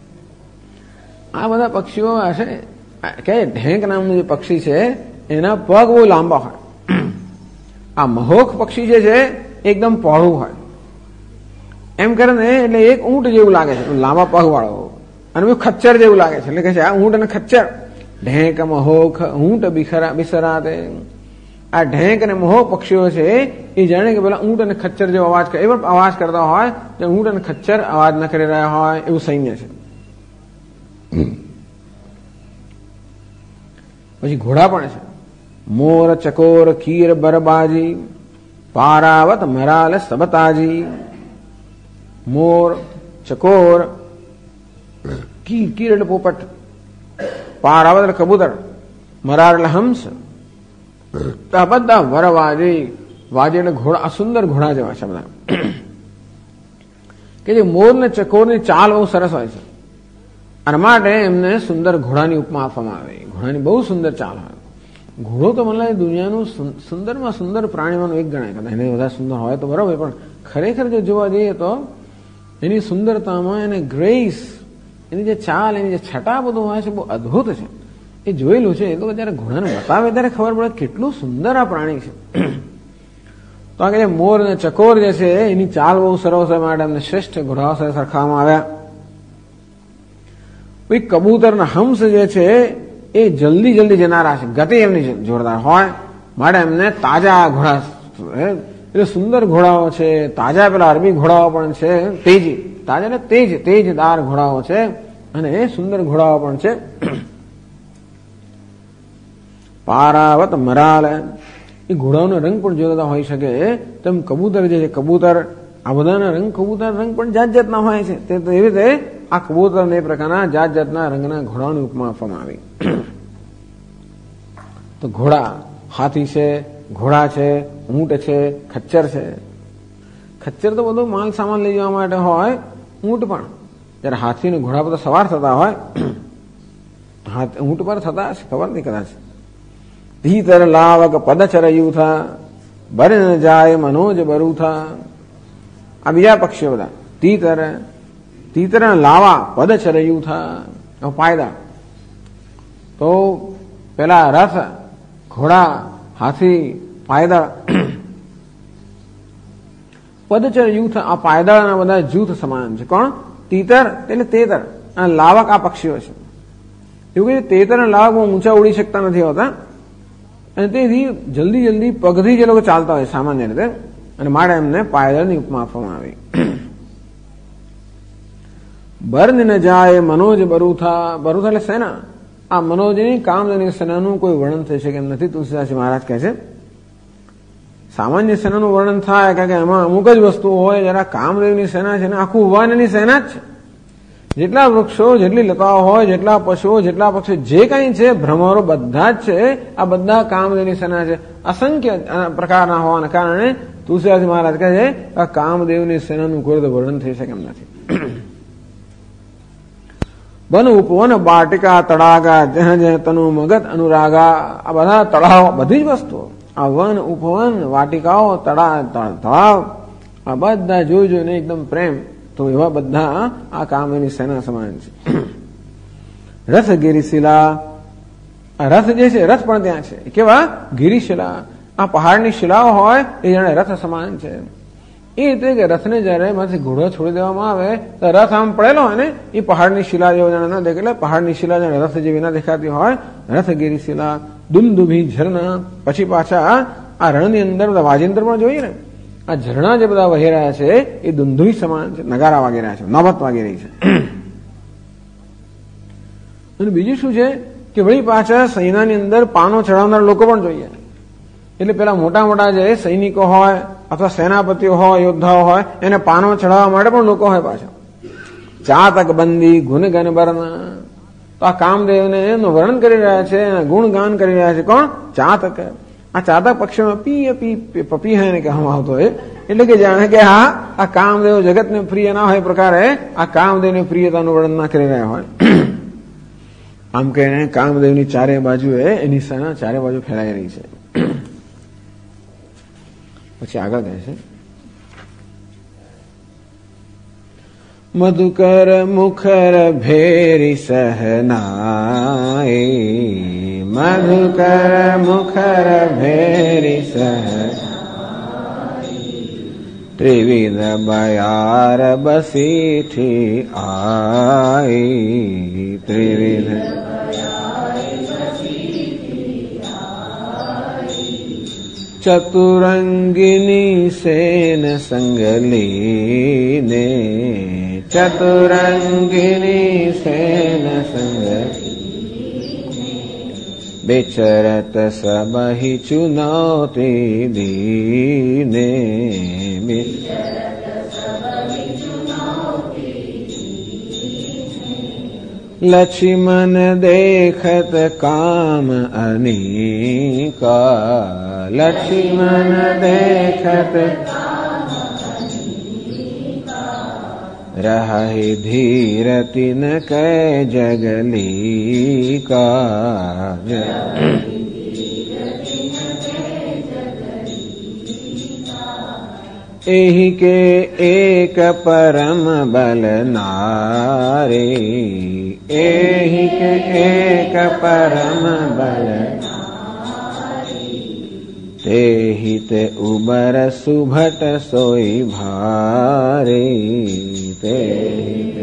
આ બધા પક્ષીઓ હશે. કે ઢેંક નામનું જે પક્ષી છે એના પગ બહુ લાંબા હોય. આ મહોક પક્ષી જે છે એકદમ પહોળું હોય. એમ કરીને એટલે એક ઊંટ જેવું લાગે છે, લાંબા પગ વાળો, અને ખચ્ચર જેવું લાગે છે. એટલે કે છે આ ઊંટ અને ખચ્ચર. ઢેંક મહોખ ઊંટ બિસરાતે. આ ઢેંક અને મહોક પક્ષીઓ છે એ જાણે કે પેલા ઊંટ અને ખચ્ચર જેવો અવાજ કરે, એવો અવાજ કરતા હોય જે ઊંટ અને ખચ્ચર અવાજ ન કરી રહ્યા હોય એવું સૈન્ય છે. પછી ઘોડા પણ છે. મોર ચકોર કીર બરબાજી પારાવત મરાલ સબતાજી. મોર, ચકોર, કીર એટલે પોપટ, પારાવત એટલે કબૂતર, મરાર એટલે હંસ, આ બધા વરવાજી, વાજી એટલે ઘોડા, સુંદર ઘોડા જેવા છે બધા. કે જે મોર ને ચકોરની ચાલ બહુ સરસ હોય છે અને માટે એમને સુંદર ઘોડાની ઉપમા આપવામાં આવે. ઘોડાની બહુ સુંદર ચાલ હોય. ઘોડો તો મને લાગે દુનિયાનું સુંદરમાં સુંદર પ્રાણીમાંનું એક ગણાય. કદાચ એને બધા સુંદર હોય તો બરાબર, પણ ખરેખર જો જોવા જઈએ તો એની સુંદરતામાં એને ગ્રેસ, એની જે ચાલ, એની જે છટા બધું હોય છે બહુ અદભુત છે. એ જોયેલું છે. એ તો જયારે ઘોડાને બતાવે ત્યારે ખબર પડે કેટલું સુંદર આ પ્રાણી છે. તો આ મોર અને ચકોર જે છે એની ચાલ બહુ સરસ હોય માટે એમને શ્રેષ્ઠ ઘોડાઓ સાથે સરખાવવામાં આવ્યા. ભાઈ કબૂતર ના હંસ જે છે એ જલ્દી જલ્દી જનારા છે, ગતિ એમની જોરદાર હોય માટે એમને તાજા ઘોડા એટલે સુંદર ઘોડાઓ છે. તાજા પેલા અરબી ઘોડાઓ પણ છે, તેજી તાજા ને તેજદાર ઘોડાઓ છે અને એ સુંદર ઘોડાઓ પણ છે. પારાવત મરાલ, એ ઘોડાઓનો રંગ પણ જુદા હોઈ શકે તેમ કબૂતર જે છે, કબૂતર આ બધાના રંગ, કબૂતર રંગ પણ જાત જાતના હોય છે. તે તો એવી રીતે આ કબૂતરને એ પ્રકારના જાત જાતના રંગના ઘોડાઓની ઉપમા આપવામાં આવી. તો ઘોડા, હાથી છે, ઘોડા છે, ઊંટ છે, ખચ્ચર છે. ખચ્ચર તો બધું માલ સામાન લઈ જવા માટે હોય, ઊંટ પણ. જયારે હાથી ને ઘોડા બધા સવાર થતા હોય, ઊંટ પર થતા હશે, ખબર નહીં કદાચ. ધીતર લાવક પદચર યુથા, બરન જાય મનોજ બરુથા. આ બીજા પક્ષીઓ બધા. તીતર લાવા પદચર યુથા, પાયદા. તો પેલા રથ, ઘોડા, હાથી, પાયદળ, પદચર યુથ, આ પાયદળના બધા જૂથ સમાન છે. કોણ? તીતર એટલે તેતર અને લાવક આ પક્ષીઓ છે. એવું કે તેતર અને લાવક બહુ ઊંચા ઉડી શકતા નથી હોતા અને તેથી જલ્દી જલ્દી પગથી જે લોકો ચાલતા હોય સામાન્ય રીતે, અને માટે એમને પાયદળની ઉપમા આપવામાં આવી. બર્ન ન જાય મનોજ બરુથા, બરુથા એટલે સેના. આ મનોજની કામદેવની સેનાનું કોઈ વર્ણન થઈ શકે એમ નથી. તુલસીદાસજી મહારાજ કહે છે સામાન્ય સેનાનું વર્ણન થાય કારણ કે એમાં અમુક જ વસ્તુઓ હોય. જરા કામદેવની સેના છે ને આખું વનની સેના જ છે. જેટલા વૃક્ષો, જેટલી લતાઓ હોય, જેટલા પશુઓ, જેટલા પક્ષીઓ, જે કંઈ છે, ભ્રમરો બધા જ છે, આ બધા કામદેવની સેના છે. અસંખ્ય પ્રકારના હોવાના કારણે તુલસીદાસજી મહારાજ કહે છે આ કામદેવની સેનાનું કોઈ વર્ણન થઈ શકે એમ નથી. વન ઉપવન બાટિકા તળાગા જહ જહ તનુ મગત અનુરાગા, આ બધા તળાવ, બધી જ વસ્તુઓ, આ વન ઉપવન વાટિકાઓ તળાવ આ બધા જોઈ જોઈને એકદમ પ્રેમ, તો એવા બધા આ કામની સેના સમાન છે. રથ ગિરિશિલા, આ રથ જે છે રથ પણ ત્યાં છે. કેવા? ગિરિશિલા, આ પહાડની શિલાઓ હોય એ જાણે રથ સમાન છે. એ રીતે કે રથને જયારે માંથી ઘોડો છોડી દેવામાં આવે તો રથ આમ પડેલો હોય ને એ પહાડની શિલા જેવો જાણે ના દેખે, એટલે પહાડની શિલા જાણે રથ જેવી ના દેખાતી હોય. રથ ગિરિશિલા, દુંદુભી ઝરણા. પછી પાછા આ રણની અંદર બધા વાજિંત્ર પણ જોઈએ ને, આ ઝરણા જે બધા વહી રહ્યા છે એ દુંદુભી સમાન છે, નગારા વાગી રહ્યા છે, નોબત વાગી રહી છે. અને બીજું શું છે કે વળી પાછા સૈનાની અંદર પાનો ચડાવનાર લોકો પણ જોઈએ. એટલે પેલા મોટા મોટા જે સૈનિકો હોય અથવા સેનાપતિઓ હોય, યોદ્ધાઓ હોય, એને પાનો ચડાવવા માટે પણ લોકો હોય પાછા. ચાતક બંદી ગુણગન બરના, તો આ કામદેવને એનું વર્ણન કરી રહ્યા છે, ગુણગાન કરી રહ્યા છે. કોણ? ચાતક. આ ચાતક પક્ષીમાં પપી એને કહેવામાં આવતો હોય, એટલે કે જાણે કે આ કામદેવ જગતને પ્રિય ના હોય પ્રકારે આ કામદેવની પ્રિયતાનું વર્ણન ના કરી રહ્યા હોય. આમ કહીને કામદેવની ચારે બાજુએ એની સેના ચારે બાજુ ફેલાઈ રહી છે. પછી આગળ કહે છે મધુકર મુખર ભેરી સહનાએ, મધુકર મુખર ભેરી સહનાએ, ત્રિવિધ બયાર બસીઠી આઈ, ત્રિવિધ ચતુરંગિની સેન સંગ લીને, ચતુરંગિની સેન સંગ બેચરત સબહિ ચુનૌતી દીને, લક્ષ્મણ દેખત કામ અનેકા, લક્ષ્મણ દેખત रहि धीर तिन कै जगली काज। एहि के एक परम बल नारे, एहि के एक परम बल तेहि ते उबर सुभट सोई भारे, तेहि ते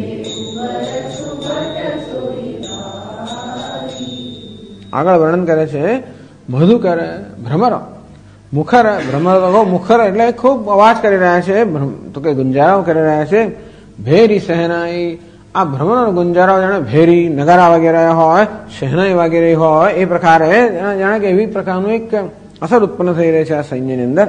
આગળ વર્ણન કરે છે મધુકર ભ્રમર મુખર ભ્રમર મુખર એટલે ખૂબ અવાજ કરી રહ્યા છે તો કે ગુંજારાઓ કરી રહ્યા છે ભેરી શહેનાઈ આ ભ્રમર ગુંજારાઓ જાણે ભેરી નગારા વગેરે હોય શહેનાઈ વગેરે હોય એ પ્રકારે જાણે કે એવી પ્રકારનું એક અસર ઉત્પન્ન થઈ રહી છે આ સૈન્યની અંદર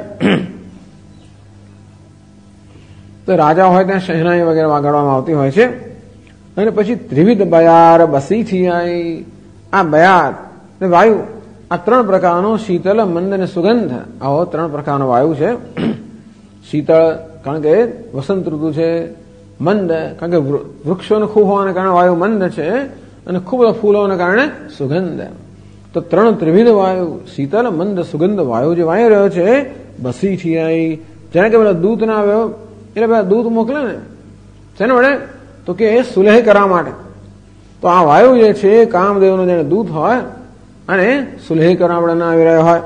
તો રાજા હોય ત્યાં શહેનાઈ વગેરે વગાડવામાં આવતી હોય છે અને પછી ત્રિવિધ બયાર બસીથી આવી આ બયાર વાયુ આ ત્રણ પ્રકારનો શીતળ મંદ અને સુગંધ આવો ત્રણ પ્રકારનો વાયુ છે શીતળ કારણ કે વસંત ઋતુ છે મંદ કારણ કે વૃક્ષોને ખૂબ હોવાને કારણે વાયુ મંદ છે અને ખૂબ બધા ફૂલોને કારણે સુગંધ તો ત્રણ ત્રિવિધ વાયુ શીતળ મંદ સુગંધ વાયુ જે વાયુ રહ્યો છે બસીથી આવી જેને કે પેલા દૂત ના આવ્યો એટલે પેલા દૂત મોકલે ને શેને વડે તો કે એ સુલેહ કરવા માટે તો આ વાયુ જે છે કામદેવનો જેને દૂત હોય અને સુલેહ કરવા આપણે ના આવી રહ્યો હોય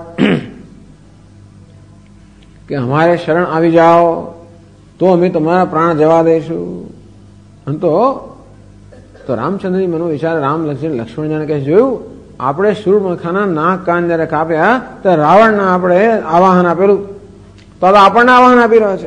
કે અમારે શરણ આવી જાઓ તો અમે તમારા પ્રાણ જવા દઈશું અને તો રામચંદ્રજી મનો વિચાર રામ લક્ષ્મણ જાણે કહે જોયું આપણે શૂર્પણખાના નાક કાન જયારે કાપ્યા તો રાવણના આપણે આવાહન આપેલું તો આપણને આવાહન આપી રહ્યો છે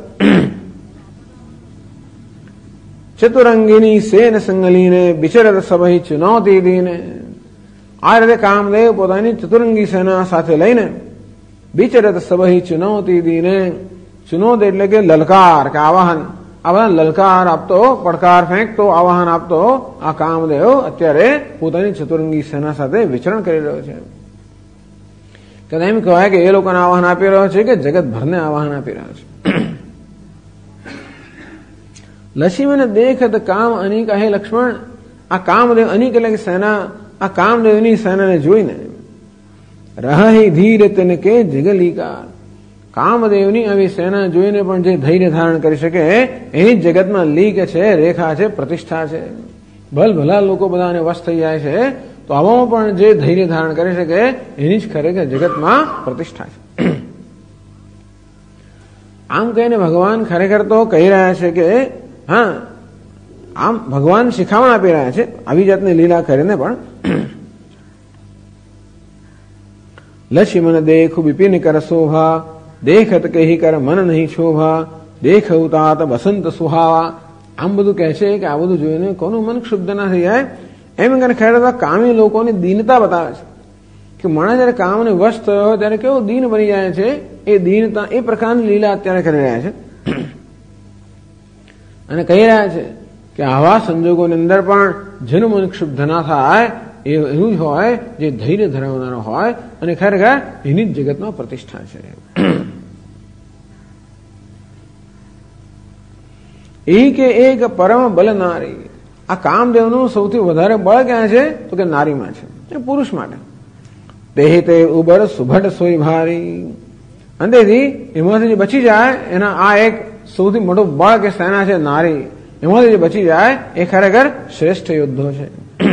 ચતુરંગીની સેન સંગલીને બિચરત સભઈ ચુનૌતી દીને આ રીતે કામદેવ પોતાની ચતુરંગી સેના સાથે લઈને બિચરત સભઈ ચુનૌતી દીને ચુનૌત એટલે કે લલકાર કે આવાહન આ બધા લલકાર આપતો પડકાર ફેંકતો આવાહન આપતો આ કામદેવ અત્યારે પોતાની ચતુરંગી સેના સાથે વિચરણ કરી રહ્યો છે કે એમ કહેવાય કે એ લોકોને આવાહન આપી રહ્યો છે કે જગતભરને આવાહન આપી રહ્યો છે લક્ષ્મીને દેખત કામ અનિક હે લક્ષ્મણ આ કામદેવ અનિક એટલે કે સેના આ કામદેવની સેનાને જોઈને રહી ધીર તને કે જગલીકા કામદેવની આવી સેના જોઈને પણ જે ધૈર્ય ધારણ કરી શકે એની જગતમાં લીક છે રેખા છે પ્રતિષ્ઠા છે ભલભલા લોકો બધાને વશ થઈ જાય છે તો આવામાં પણ જે ધૈર્ય ધારણ કરી શકે એની જ ખરેખર જગતમાં પ્રતિષ્ઠા છે આમ કહીને ભગવાન ખરેખર તો કહી રહ્યા છે કે હા આમ ભગવાન શિખામણ આપી રહ્યા છે આવી જાતની લીલા કરીને પણ લક્ષ્મણ દેખ બિપિન કર શોભા દેખત કહી કર મન નહીં શોભા દેખ ઉતાત બસંત સુહાવા આમ બધું કહે છે કે આ બધું જોઈને કોનું મન ક્ષુબ્ધ ના થઈ જાય એમ કરીને ખરેખર કામી લોકોની દીનતા બતાવે છે કે માણસ જયારે કામને વશ થયો હોય ત્યારે કેવો દીન બની જાય છે એ દીનતા એ પ્રકારની લીલા અત્યારે કરી રહ્યા છે અને કહી રહ્યા છે કે આવા સંજોગોની અંદર પણ જેનું મન ક્ષુબ્ધ ના થાય એવું જ હોય જે ધૈર્ય ધરાવનારો હોય અને ખરેખર એની જ જગતમાં પ્રતિષ્ઠા છે એ કે એક પરમ બલ નારી આ કામદેવનું સૌથી વધારે બળ ક્યાં છે તો કે નારીમાં છે એ પુરુષ માટે દેહ તે ઉબર સુભટ સોઈ ભારી અંતેથી એમાંથી જે બચી જાય એના આ એક સૌથી મોટું બળ કે સેના છે નારી એમાંથી જે બચી જાય એ ખરેખર શ્રેષ્ઠ યોદ્ધો છે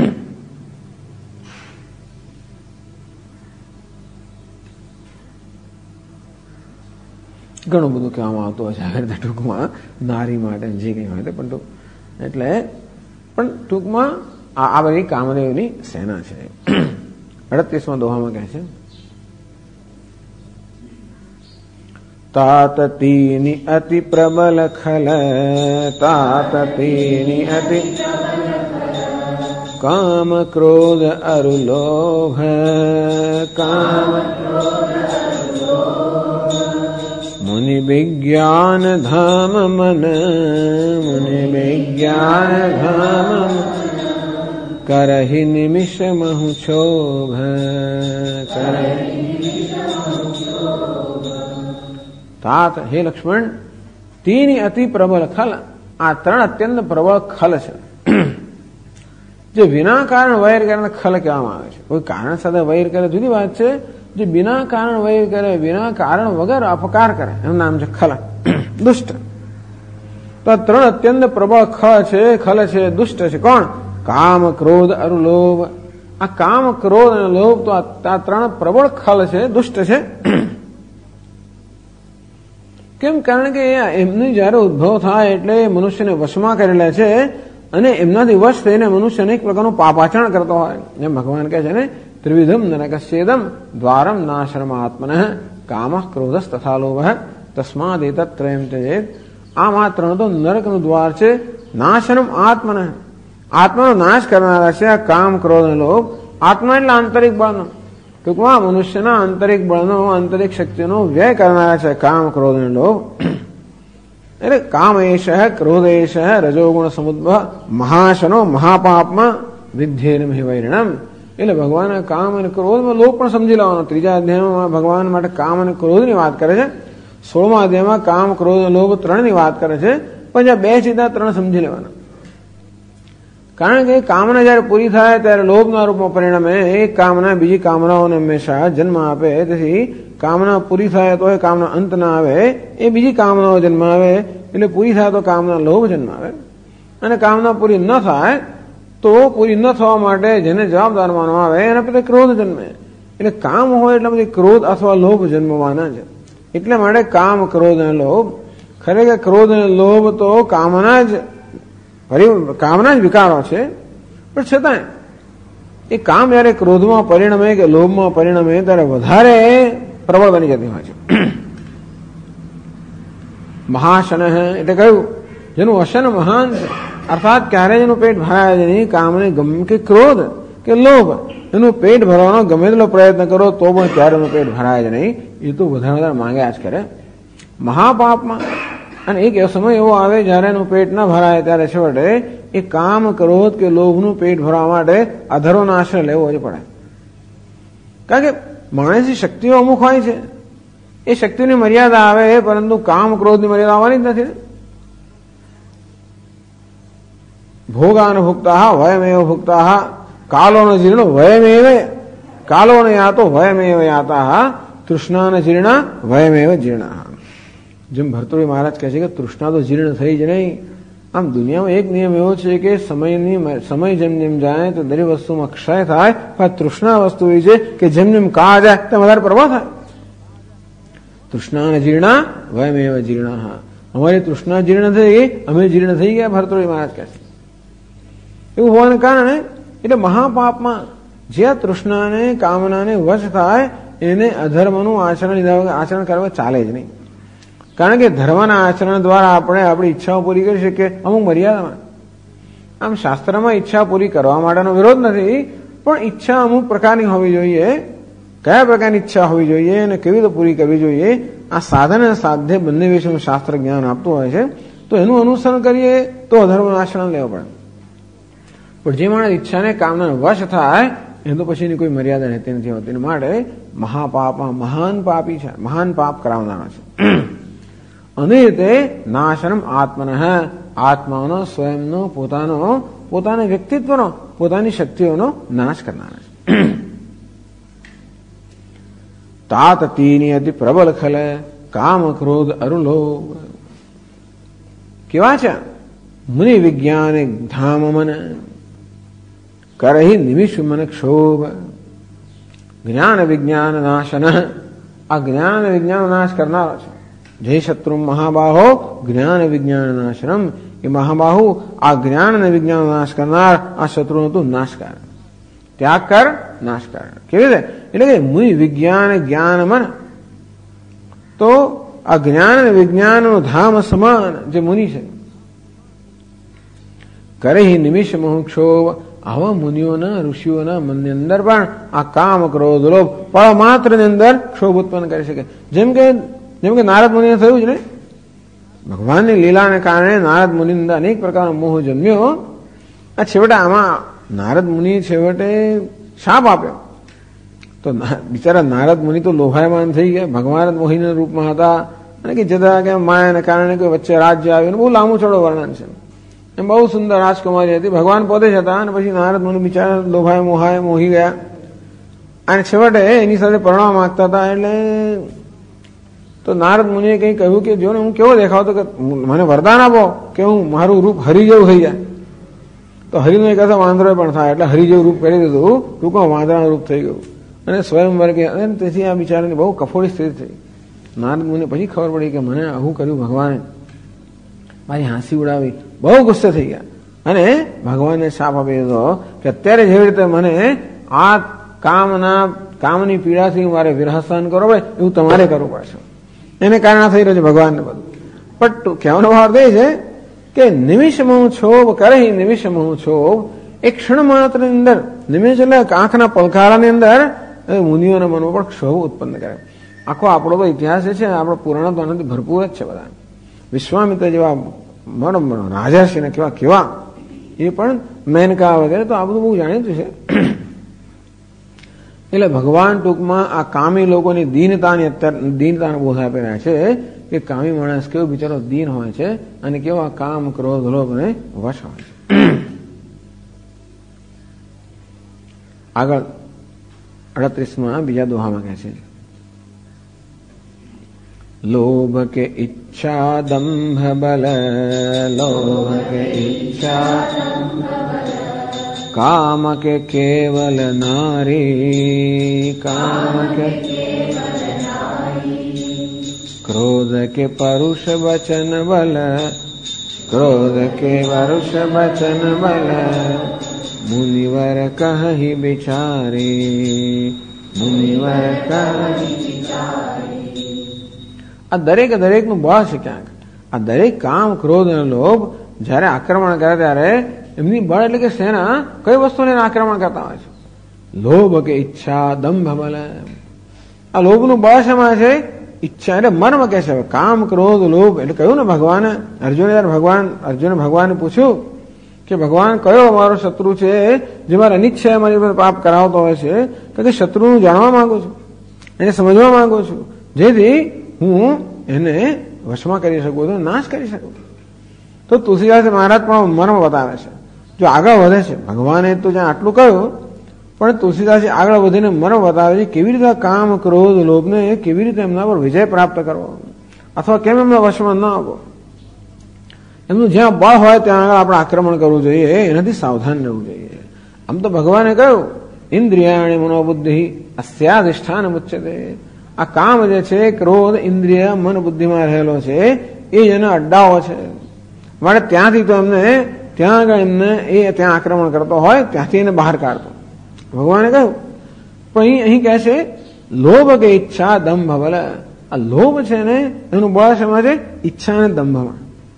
ઘણું બધું કહેવામાં આવતું હોય છે આગળ ટૂંકમાં નારી માટે જે કંઈ હોય તે પણ એટલે પણ ટૂંકમાં આ બધી કામદેવની સેના છે 38મા દોહામાં કહે છે તાતતીની અતિ પ્રબલ ખલ તાતતીની અતિ કામ ક્રોધ અરુલોભ કામ મુનિ વિજ્ઞાન ધામ મન મુનિ વિજ્ઞાન ધામ કરહિ નિમિષ મહુ શોભ તાત હે લક્ષ્મણ તેની અતિ પ્રબલ ખલ આ ત્રણ અત્યંત પ્રબળ ખલ છે. જે વિના કારણ વૈર કરે ખલ કહેવામાં આવે છે. કોઈ કારણ સાથે વૈર કરે જુદી વાત છે, જે બિના કારણ વૈર કરે, વિના કારણ વગર અપકાર કરે, એનું નામ છે ખલ, દુષ્ટ. તો ત્રણ અત્યંત પ્રબળ ખલ છે, દુષ્ટ છે. કોણ? કામ, ક્રોધ અને લોભ. આ કામ, ક્રોધ અને લોભ તો આ ત્રણ પ્રબળ ખલ છે, દુષ્ટ છે. કેમ? કારણ કે એમની જયારે ઉદ્ભવ થાય એટલે મનુષ્યને વશમાં કરેલા છે અને એમનાથી વશ થઈને મનુષ્ય અનેક પ્રકારનું પાપાચરણ કરતો હોય. જેમ ભગવાન કહે છે ને, ત્રિવિધમ નરકસ્યેદમ દ્વારમ નાશરમાત્મન કામ, ક્રોધસ તથા લોભ તસ્માદ એતત્રયમ ત્યજેત. આમ આ ત્રણ તો નરકનું દ્વાર છે. નાશનમ આત્મન, આત્માનો નાશ કરનારા છે આ કામ, ક્રોધ અને લોભ. આત્મા એટલે આંતરિક બળનો, ટૂંકમાં મનુષ્યના આંતરિક બળનો, આંતરિક શક્તિનો વ્યય કરનારા છે કામ, ક્રોધ અને લોભ. એટલે કામ એશ, ક્રોધ એશ, રજોગુણ સમુદ્ભવ મહાશનો મહાપાપમાં વિદ્યેનમિ વૈરિણમ. એટલે ભગવાન કામ અને ક્રોધમાં લોભ પણ સમજી લેવાનો. ત્રીજા અધ્યાયમાં ભગવાન માટે કામ અને ક્રોધની વાત કરે છે. 16મા અધ્યાયમાં કામ, ક્રોધ અને લોભ ત્રણની વાત કરે છે. પણ જ્યાં બે સીધા ત્રણ સમજી લેવાના. કારણ કે કામના જયારે પૂરી થાય ત્યારે લોભના રૂપમાં પરિણમે. એક કામના બીજી કામનાઓને હંમેશા જન્મ આપે. તેથી કામના પૂરી થાય તો એ કામના અંત ના આવે, એ બીજી કામનાઓ જન્મ આવે. એટલે પૂરી થાય તો કામના લોભ જન્મ આવે, અને કામના પૂરી ન થાય તો પૂરી ન થવા માટે જેને જવાબદાર માનવા આવે એના પ્રત્યે ક્રોધ જન્મે. એટલે કામ હોય એટલે બધી ક્રોધ અથવા લોભ જન્મવાના છે. એટલે માટે કામ, ક્રોધ અને લોભ. ખરેખર ક્રોધ અને લોભ તો કામના જ વિકારો છે. પણ છતાં એ કામ જયારે ક્રોધમાં પરિણમે કે લોભમાં પરિણમે ત્યારે વધારે પ્રબળ બની જતી હોય છે. મહાશન એટલે કહ્યું જેનું અશન મહાન છે, અર્થાત ક્યારેય એનું પેટ ભરાય જ નહીં. કામને ગમે કે ક્રોધ કે લોભ, એનું પેટ ભરવાનો ગમે તેટલો પ્રયત્ન કરો તો પણ ક્યારે એનું પેટ ભરાય જ નહીં. એ તો વધારે માંગ્યા જ કરે. મહાપાપમાં અને એક સમય એવો આવે જયારે એનું પેટ ન ભરાય ત્યારે છેવટે એ કામ, ક્રોધ કે લોભનું પેટ ભરવા માટે અધરોનો આશ્રય લેવો જ પડે. કારણ કે માણસની શક્તિઓ અમુક હોય છે, એ શક્તિની મર્યાદા આવે, પરંતુ કામ, ક્રોધની મર્યાદા આવવાની જ નથી. ભોગાન ભુક્તા વયમેવ ભુક્તા કાલો ન જીર્ણો વયમેવ કાલો ન યાતો વયમેવ યાતા તૃષ્ણા ન જીર્ણા વયમેવ જીર્ણા. જેમ ભરતૃહરિ મહારાજ કહે છે કે તૃષ્ણા તો જીર્ણ થઈ જ નહીં. આમ દુનિયામાં એક નિયમ એવો છે કે સમય જેમ જેમ જાય તો દરેક વસ્તુમાં ક્ષય થાય, પણ તૃષ્ણા વસ્તુ એ છે કે જેમ જેમ કાળ જાય તેમ વધારે પ્રભાવ થાય. તૃષ્ણા જીર્ણા વયમેવ જીર્ણા. અમારી તૃષ્ણા જીર્ણ થઈ ગઈ, અમે જીર્ણ થઈ ગયા, ભરતૃહરિ મહારાજ કહે છે. એવું હોવાને કારણે એટલે મહાપાપમાં જે તૃષ્ણાને, કામનાને વશ થાય એને અધર્મનું આચરણ કરવા ચાલે જ નહીં. કારણ કે ધર્મના આચરણ દ્વારા આપણે આપણી ઈચ્છાઓ પૂરી કરી શકીએ અમુક મર્યાદામાં. આમ શાસ્ત્રમાં ઈચ્છા પૂરી કરવા માટેનો વિરોધ નથી, પણ ઈચ્છા અમુક પ્રકારની હોવી જોઈએ. કયા પ્રકારની ઈચ્છા હોવી જોઈએ અને કેવી રીતે પૂરી કરવી જોઈએ, આ સાધન અને સાધ્ય બંને વિશેનું શાસ્ત્ર જ્ઞાન આપતું હોય છે. તો એનું અનુસરણ કરીએ તો અધર્મનું આચરણ લેવું પડે. પણ જે માણસ ઈચ્છાને, કામના વશ થાય એ તો પછીની કોઈ મર્યાદા રહેતી નથી હોતી. માટે મહાપાપમાં મહાન પાપી છે, મહાન પાપ કરાવનારા છે. અને તે નાશનમ આત્મન, આત્માનો, સ્વયંનો, પોતાના વ્યક્તિત્વનો, પોતાની શક્તિઓનો નાશ કરનારા છે. તાત તીની અતિ પ્રબલ ખલ કામ, ક્રોધ અરુલોભ. કેવા છે? મુનિ વિજ્ઞાન ધામ મન કરહી નિમિષ મન ક્ષોભ. જ્ઞાન વિજ્ઞાન નાશન, આ જ્ઞાન અને વિજ્ઞાન નાશ કરનારો છે. જય શત્રુ મહાબાહો જ્ઞાન વિજ્ઞાન નાશનમ. એ મહાબાહુ આ જ્ઞાન અને વિજ્ઞાન નાશ કરનાર, આ શત્રુનો તું નાશ કર, ત્યાગ કર, નાશ કર. કેવી રીતે? એટલે કે મુનિ વિજ્ઞાન જ્ઞાન મન. તો આ જ્ઞાન અને વિજ્ઞાનનું ધામ સમાન જે મુનિ છે, કરે નિમિષ મોક્ષોભ. આવા મુનિઓના, ઋષિઓના મનની અંદર પણ આ કામ, ક્રોધ, લોભ પળ માત્રની અંદર ક્ષોભ ઉત્પન્ન કરી શકે. જેમ કે નારદ મુનિને થયું જ ને, ભગવાનની લીલાને કારણે નારદ મુનિની અંદર અનેક પ્રકારનો મોહ જન્મ્યો. આ છેવટે આમાં નારદ મુનિ છેવટે શાપ આપ્યો. તો બિચારા નારદ મુનિ તો લોભાયમાન થઈ ગયા. ભગવાન મોહિના રૂપમાં હતા, અને કે જતા કે માયાને કારણે કોઈ વચ્ચે રાજ્ય આવ્યું, બહુ લાંબુ ચોડો વર્ણન છે. એમ બહુ સુંદર રાજકુમારી હતી, ભગવાન પોતે જ હતા. અને પછી નારદ મુનિ બિચારા લોભાય મોહાય મોહી ગયા અને છેવટે એની સાથે પરણવા માંગતા હતા. એટલે તો નારદ મુનિએ કંઈ કહ્યું કે જો ને હું કેવો દેખાવતો, કે મને વરદાન આપો કે હું મારું રૂપ હરી જેવું થઈ જાય. તો હરિનું એક હશે વાંદરો પણ થાય, એટલે હરી જેવું રૂપ કરી દીધું, ટૂંકમાં વાંદરાનું રૂપ થઈ ગયું. અને સ્વયંવર કે અને તેથી આ બિચારાની બહુ કફોડી સ્થિતિ થઈ. નારદ મુનિને પછી ખબર પડી કે મને આવું કર્યું ભગવાને, મારી હાંસી ઉડાવી, બહુ ગુસ્સે થઈ ગયા. અને ભગવાનને શાપ આપી દીધો કે અત્યારે જેવી રીતે મને આ કામની પીડાથી મારે વિરહસન કરો ભાઈ, એવું તમારે કરવું પડશે. એને કારણે થઈ રહ્યું છે ભગવાનને બધું. પણ કહેવાનો ભાવ એ છે કે નિમિષમો છોભ કરે, નિમિષમો છોભ, એક ક્ષણ માત્રની અંદર, નિમિષ એટલે આંખના પલકારાની અંદર મુનિઓના મનમાં પણ ક્ષોભ ઉત્પન્ન કરે. આખો આપણો તો ઇતિહાસ છે, આપણો પુરાણો તો આનાથી ભરપૂર જ છે બધા. વિશ્વામિત્ર જેવા રાજાશ્રીને કેવા કેવા, એ પણ મેનકા વગેરે, તો આ બધું બહુ જાણીતું છે. એટલે ભગવાન ટૂંકમાં આ કામી લોકોની દીનતાનો બોધ આપી રહ્યા છે કે કામી માણસ કેવો બિચારો દીન હોય છે અને કેવા કામ ક્રોધ લોભ ને વશ હોય છે. આગળ 38માં બીજા દોહામાં કહે છે, લોભ કે ઈચ્છા દંભ બલ, લોભ કે ઈચ્છા કામ કે કેવલ નારી, કામ કે ક્રોધ કે પરુષ વચન બલ, ક્રોધ કે પરુષ વચન બલ, મુનિવર કહી બિચારી, મુનિવર કહી. આ દરેકનું બળ છે ક્યાંક. આ દરેક કામ ક્રોધ અને લોભ જયારે આક્રમણ કરે ત્યારે એમની બળ એટલે કે સેના કઈ વસ્તુને આક્રમણ કરતા હોય છે? લોભ કે ઈચ્છા દંભ બલ. આ લોભનું બળ શેમાં છે? ઈચ્છા એટલે મર્મ કે છે. કામ ક્રોધ લોભ એટલે કહ્યું ને ભગવાને અર્જુને ભગવાનને પૂછ્યું કે ભગવાન કયો અમારો શત્રુ છે જે મારા અનિચ્છા મારી પર પાપ કરાવતો હોય છે? કે શત્રુનું જાણવા માંગુ છું, એને સમજવા માંગુ છું, જેથી હું એને વશમાં કરી શકું છું, નાશ કરી શકું. તો તુલસીદાસ મહારાજ પણ મર્મ બતાવે છે. જો આગળ વધે છે, ભગવાને તો જ્યાં આટલું કહ્યું, પણ તુલસીદાસ આગળ વધીને મર્મ બતાવે છે કેવી રીતે કામ ક્રોધ લોભને કેવી રીતે એમના પર વિજય પ્રાપ્ત કરવો, અથવા કેમ એમના વશમાં ન આવવો. એમનું જ્યાં બળ હોય ત્યાં આગળ આપણે આક્રમણ કરવું જોઈએ, એનાથી સાવધાન રહેવું જોઈએ. આમ તો ભગવાને કહ્યું ઇન્દ્રિયાણી મનોબુદ્ધિ અસ્યાધિષ્ઠાન મુચ્યતે. આ કામ જે છે, ક્રોધ ઇન્દ્રિય મન બુદ્ધિમાં રહેલો છે, એ જ એના અડ્ડાઓ છે. માટે ત્યાંથી તો એમને ત્યાં આગળ એમને એ ત્યાં આક્રમણ કરતો હોય ત્યાંથી એને બહાર કાઢતો. ભગવાને કહ્યું. પણ અહીં કહે છે લોભ કે ઈચ્છા દંભ બલ. આ લોભ છે ને એનું બળ શેમાં છે? ઈચ્છા અને દંભમાં.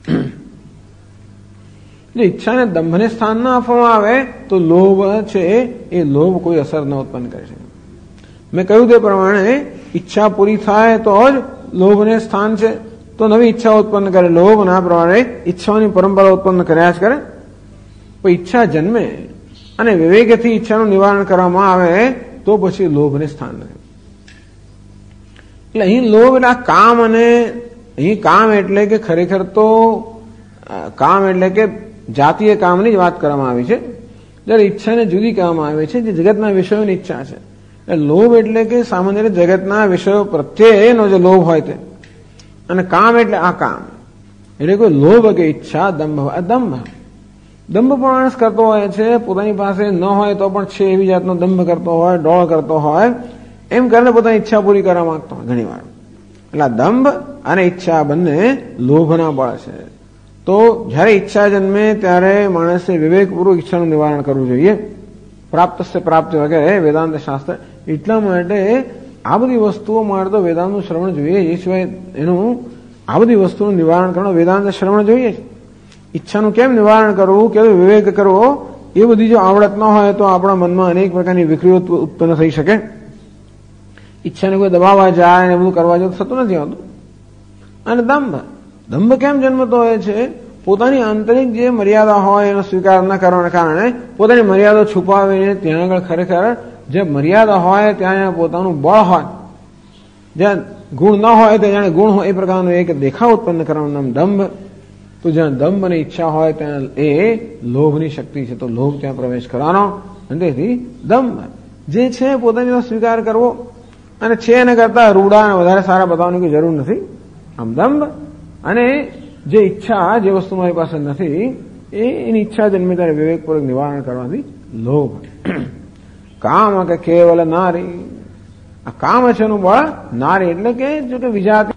જો ઈચ્છાને દંભને સ્થાન ન આપવામાં આવે તો લોભ છે એ લોભ કોઈ અસર ન ઉત્પન્ન કરે છે. મેં કહ્યું તે પ્રમાણે ઈચ્છા પૂરી થાય તો જ લોભને સ્થાન છે, તો નવી ઈચ્છા ઉત્પન્ન કરે. લોભ ના પ્રમાણે ઈચ્છાઓની પરંપરા ઉત્પન્ન કર્યા જ કરે. પણ ઈચ્છા જન્મે અને વિવેકથી ઈચ્છાનું નિવારણ કરવામાં આવે તો પછી લોભને સ્થાન નથી. એટલે અહીં લોભ એટલે કામ, અને અહીં કામ એટલે કે ખરેખર તો કામ એટલે કે જાતીય કામની જ વાત કરવામાં આવી છે, જ્યારે ઈચ્છાને જુદી કહેવામાં આવે છે જે જગતના વિષયોની ઈચ્છા છે. એટલે લોભ એટલે કે સામાન્ય રીતે જગતના વિષયો પ્રત્યેનો જે લોભ હોય તે, અને કામ એટલે આ કામ. એટલે કોઈ લોભ કે ઈચ્છા દંભ. દંભ માણસ કરતો હોય છે, પોતાની પાસે ન હોય તો પણ છે એવી જાતનો દંભ કરતો હોય, ડોળ કરતો હોય, એમ કરીને પોતાની ઈચ્છા પૂરી કરવા માંગતો હોય ઘણી વાર. એટલે દંભ અને ઈચ્છા બંને લોભના બળ છે. તો જયારે ઈચ્છા જન્મે ત્યારે માણસે વિવેકપૂર્વક ઈચ્છાનું નિવારણ કરવું જોઈએ. પ્રાપ્ત પ્રાપ્તિ વગેરે વેદાંત શાસ્ત્ર. એટલા માટે આ બધી વસ્તુઓ માટે તો વેદાંતનું શ્રવણ જોઈએ. એ સિવાય એનું આ બધી વસ્તુનું નિવારણ કરવાનું વેદાંત શ્રવણ જોઈએ. ઈચ્છાનું કેમ નિવારણ કરવું, કેવો વિવેક કરવો, એ બધી જો આવડત ન હોય તો આપણા મનમાં અનેક પ્રકારની વિકૃતિ ઉત્પન્ન થઈ શકે. ઈચ્છાને કોઈ દબાવવા જાય ને બધું કરવા જાય થતું નથી હોતું. અને દંભ કેમ જન્મતો હોય છે? પોતાની આંતરિક જે મર્યાદા હોય એનો સ્વીકાર ન કરવાના કારણે પોતાની મર્યાદા છુપાવીને ત્યાં આગળ ખરેખર જે મર્યાદા હોય ત્યાં પોતાનું બળ હોય જ્યાં ગુણ ન હોય તો જાણે ગુણ હોય એ પ્રકારનો એક દેખાવ ઉત્પન્ન કરવાનું નામ દંભ. તો જ્યાં દંભ અને ઈચ્છા હોય ત્યાં એ લોભની શક્તિ છે, તો લોભ ત્યાં પ્રવેશ કરવાનો, અને તેથી દંભ. જે છે પોતાની સ્વીકાર કરવો, અને છે એને કરતા રૂડા અને વધારે સારા બતાવવાની કોઈ જરૂર નથી, આમ દંભ. અને જે ઈચ્છા, જે વસ્તુ મારી પાસે નથી એની ઈચ્છા જન્મે ત્યારે વિવેકપૂર્વક નિવારણ કરવાથી લોભ. કામ કે કેવલ નારી, આ કામ છે એનું બળ નારી, એટલે કે જો કે વિજાતિ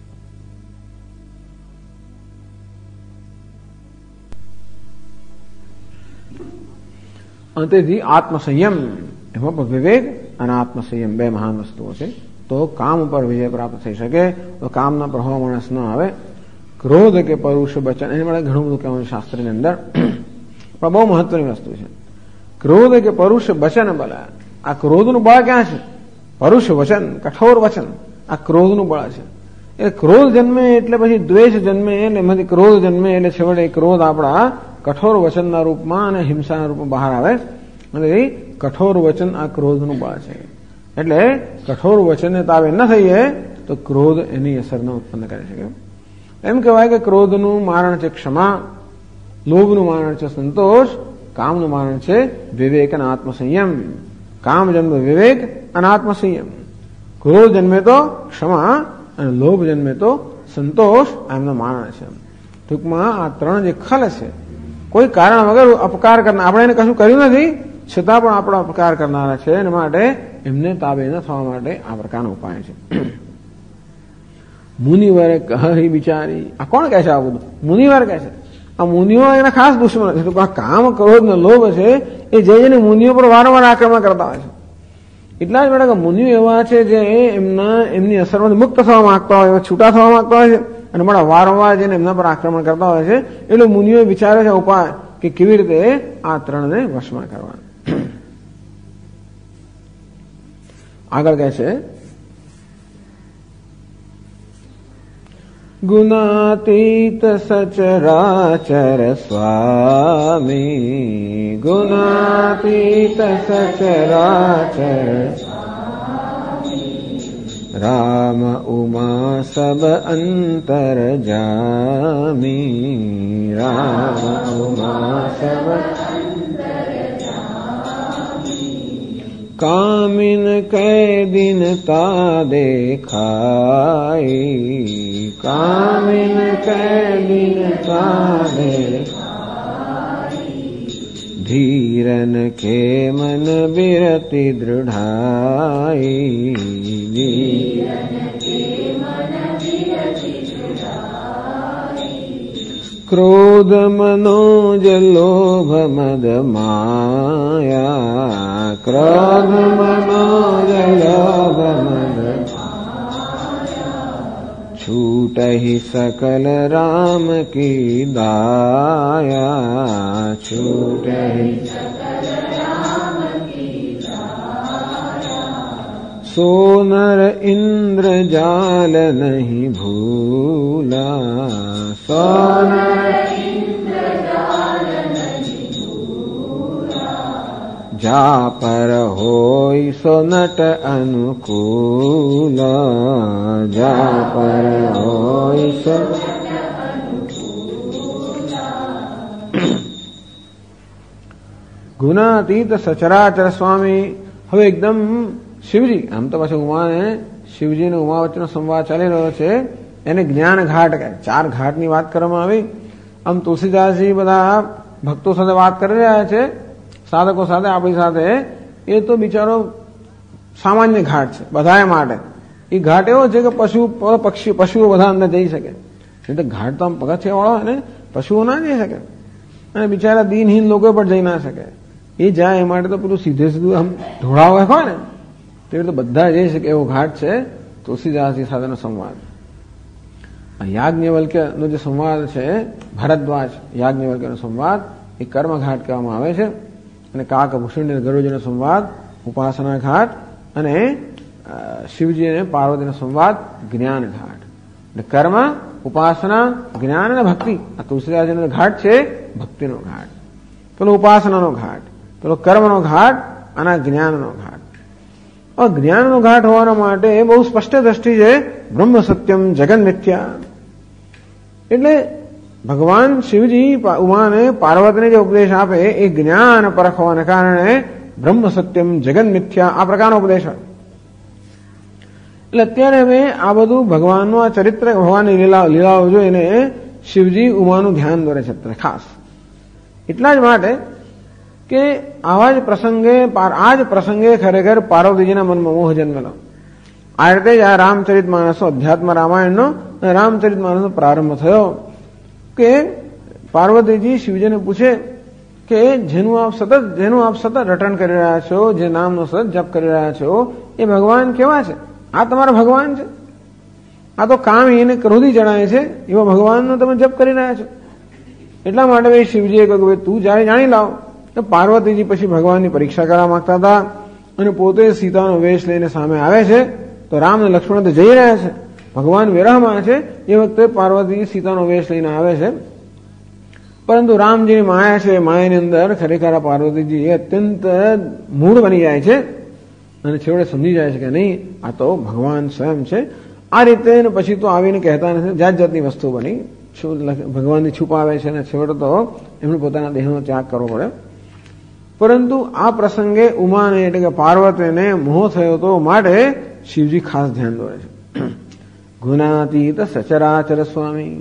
અંતેથી આત્મસંયમ, એમાં પણ વિવેક અને આત્મસંયમ બે મહાન વસ્તુઓ છે. તો કામ ઉપર વિજય પ્રાપ્ત થઈ શકે, તો કામના પ્રભાવ માણસ ન આવે. ક્રોધ કે પરુષ વચન, એને માટે ઘણું બધું કહેવાનું શાસ્ત્રની અંદર, પણ બહુ મહત્વની વસ્તુ છે. ક્રોધ કે પરુષ વચન બળ, આ ક્રોધનું બળ ક્યાં છે? પરુષ વચન, કઠોર વચન, આ ક્રોધનું બળ છે. એટલે ક્રોધ જન્મે એટલે પછી દ્વેષ જન્મે, એટલે એમાંથી ક્રોધ જન્મે એટલે છેવટે ક્રોધ આપણા કઠોર વચનના રૂપમાં અને હિંસાના રૂપમાં બહાર આવે. અને એ કઠોર વચન આ ક્રોધનું બળ છે. એટલે કઠોર વચનને તાવે ન થઈએ તો ક્રોધ એની અસર ન ઉત્પન્ન કરી શકે. એમ કહેવાય કે ક્રોધનું મારણ છે ક્ષમા, લોભનું મારણ છે સંતોષ, કામનું મારણ છે વિવેક અને આત્મસંયમ. કામ જન્મે વિવેક અને આત્મસંયમ, ક્રોધ જન્મે તો ક્ષમા અને લોભ જન્મે તો સંતોષ, એમનો મારણ છે. ટૂંકમાં આ ત્રણ જે ખલ છે, કોઈ કારણ વગર અપકાર કરનાર, આપણે એને કશું કર્યું નથી છતાં પણ આપણો અપકાર કરનારા છે, એના માટે એમને તાબે ન થવા માટે આ પ્રકારનો ઉપાય છે. મુનિવર કહી બિચારી, આ કોણ કહે છે? આ બધું મુનિવર કહે છે. આ મુનિઓ એના ખાસ દુશ્મન છે. આ કામ, ક્રોધ ને લોભ છે એ જેને મુનિઓ પર વારંવાર આક્રમણ કરતા હોય છે. એટલા જ માટે મુનિઓ એવા છે જે એમની અસરમાંથી મુક્ત થવા માંગતા હોય, છૂટા થવા માંગતા હોય છે, અને મારા વારંવાર જેને એમના પર આક્રમણ કરતા હોય છે, એટલે મુનિઓ વિચારે છે ઉપાય કે કેવી રીતે આ ત્રણને વશમાં કરવા. આગળ કહે છે, ગુણાતીત સચરાચર સ્વામી, ગુણાતીત સચરાચર રામ ઉમા સબ અંતર જામી, રામ ઉમા સબ કામિન कै दिन ता देखाई, कामिन कै दिन ता देखाई, धीरन के मन बिरति दृढ़ाई, धीरन के मन बिरति दृढ़ाई, क्रोध मनोज लोभ मद माया, क्रोध मनोज लोभ मद छूट ही सकल राम की दाया, छूट ही सकल राम की दाया, सोनर इंद्र जाल नहीं भूला, सोनर इंद्र जाल नहीं भूला, जा पर होई सो नट अनुकूल, जा पर होई सो ગુણાતીત સચરાચર સ્વામી. હવે એકદમ શિવજી, આમ તો પાછું ઉમાને શિવજી અને ઉમા વચ્ચેનો સંવાદ ચાલી રહ્યો છે, એને જ્ઞાન ઘાટ કહે. 4 ઘાટની વાત કરવામાં આવી. આમ તુલસીદાસજી બધા ભક્તો સાથે વાત કરી રહ્યા છે, સાધકો સાથે, આપણી સાથે. એ તો બિચારો સામાન્ય ઘાટ છે બધા માટે. એ ઘાટ એવો છે કે પશુઓ બધા અંદર જઈ શકે. એટલે ઘાટ તો આમ પગથિયા વાળો હોય ને, પશુઓ ના જઈ શકે, અને બિચારા દિનહીન લોકો પણ જઈ ના શકે. એ જાય એ માટે તો પેલું સીધે સીધું આમ ઢોળાવ હોય ને, તેવી રીતે બધા જઈ શકે એવો ઘાટ છે તુલસીદાસજી સાથેનો સંવાદ. યાજ્ઞવલ્ક્યનો જે સંવાદ છે, ભારદ્વાજ યાજ્ઞવલ્ક્યનો સંવાદ, એ કર્મઘાટ કહેવામાં આવે છે. અને કાકભૂષણ અને ગરુડનો સંવાદ ઉપાસના ઘાટ, અને શિવજી અને પાર્વતીનો સંવાદ જ્ઞાન ઘાટ. એટલે કર્મ, ઉપાસના, જ્ઞાન અને ભક્તિ, આ તુલસીદાસજીનો ઘાટ છે ભક્તિનો ઘાટ. પેલો ઉપાસનાનો ઘાટ, પેલો કર્મનો ઘાટ અને જ્ઞાનનો ઘાટ. જ્ઞાનનો ઘાટ હોવાના માટે બહુ સ્પષ્ટ દ્રષ્ટિ છે બ્રહ્મ સત્યમ જગન મિથ્યા. એટલે ભગવાન શિવજી ઉમાને પાર્વતીને જે ઉપદેશ આપે એ જ્ઞાન પરખ હોવાને કારણે બ્રહ્મ સત્યમ જગન મિથ્યા આ પ્રકારનો ઉપદેશ હોય. એટલે અત્યારે હવે આ બધું ભગવાનનું આ ચરિત્ર ભગવાનની લીલાઓ જોઈને શિવજી ઉમાનું ધ્યાન દોરે છે ખાસ એટલા જ માટે કે આવા જ પ્રસંગે ખરેખર પાર્વતીજીના મનમાં મોહ જન્મેલો. આ રીતે જ આ રામચરિત માનસનો અધ્યાત્મ રામાયણનો રામચરિત માનસનો પ્રારંભ થયો કે પાર્વતીજી શિવજીને પૂછે કે જેનું આપ સતત રટણ કરી રહ્યા છો, જે નામનો સતત જપ કરી રહ્યા છો, એ ભગવાન કેવા છે? આ તમારા ભગવાન છે? આ તો કામી અને ક્રોધી જણાય છે એવા ભગવાનનો તમે જપ કરી રહ્યા છો. એટલા માટે ભાઈ શિવજીએ કહ્યું કે તું જાણી લાવ. તો પાર્વતીજી પછી ભગવાનની પરીક્ષા કરવા માંગતા હતા અને પોતે સીતાનો વેશ લઈને સામે આવે છે. તો રામ અને લક્ષ્મણ તો જઈ રહ્યા છે, ભગવાન વિરહમાં છે. એ વખતે પાર્વતીજી સીતાનો વેશ લઈને આવે છે. પરંતુ રામજીની માયા છે, માયાની અંદર ખરેખર પાર્વતીજી અત્યંત મૂળ બની જાય છે અને છેવટે સમજી જાય છે કે નહીં આ તો ભગવાન સ્વયં છે. આ રીતે પછી તો આવીને કહેતા નથી, જાત જાતની વસ્તુ બની ભગવાનની છુપાવે છે અને છેવટે તો એમણે પોતાના દેહનો ત્યાગ કરવો પડે. પરંતુ આ પ્રસંગે ઉમાને એટલે કે પાર્વતીને મોહ થયો હતો માટે શિવજી ખાસ ધ્યાન દોરે છે. ગુણાતીત સચરાચર સ્વામી,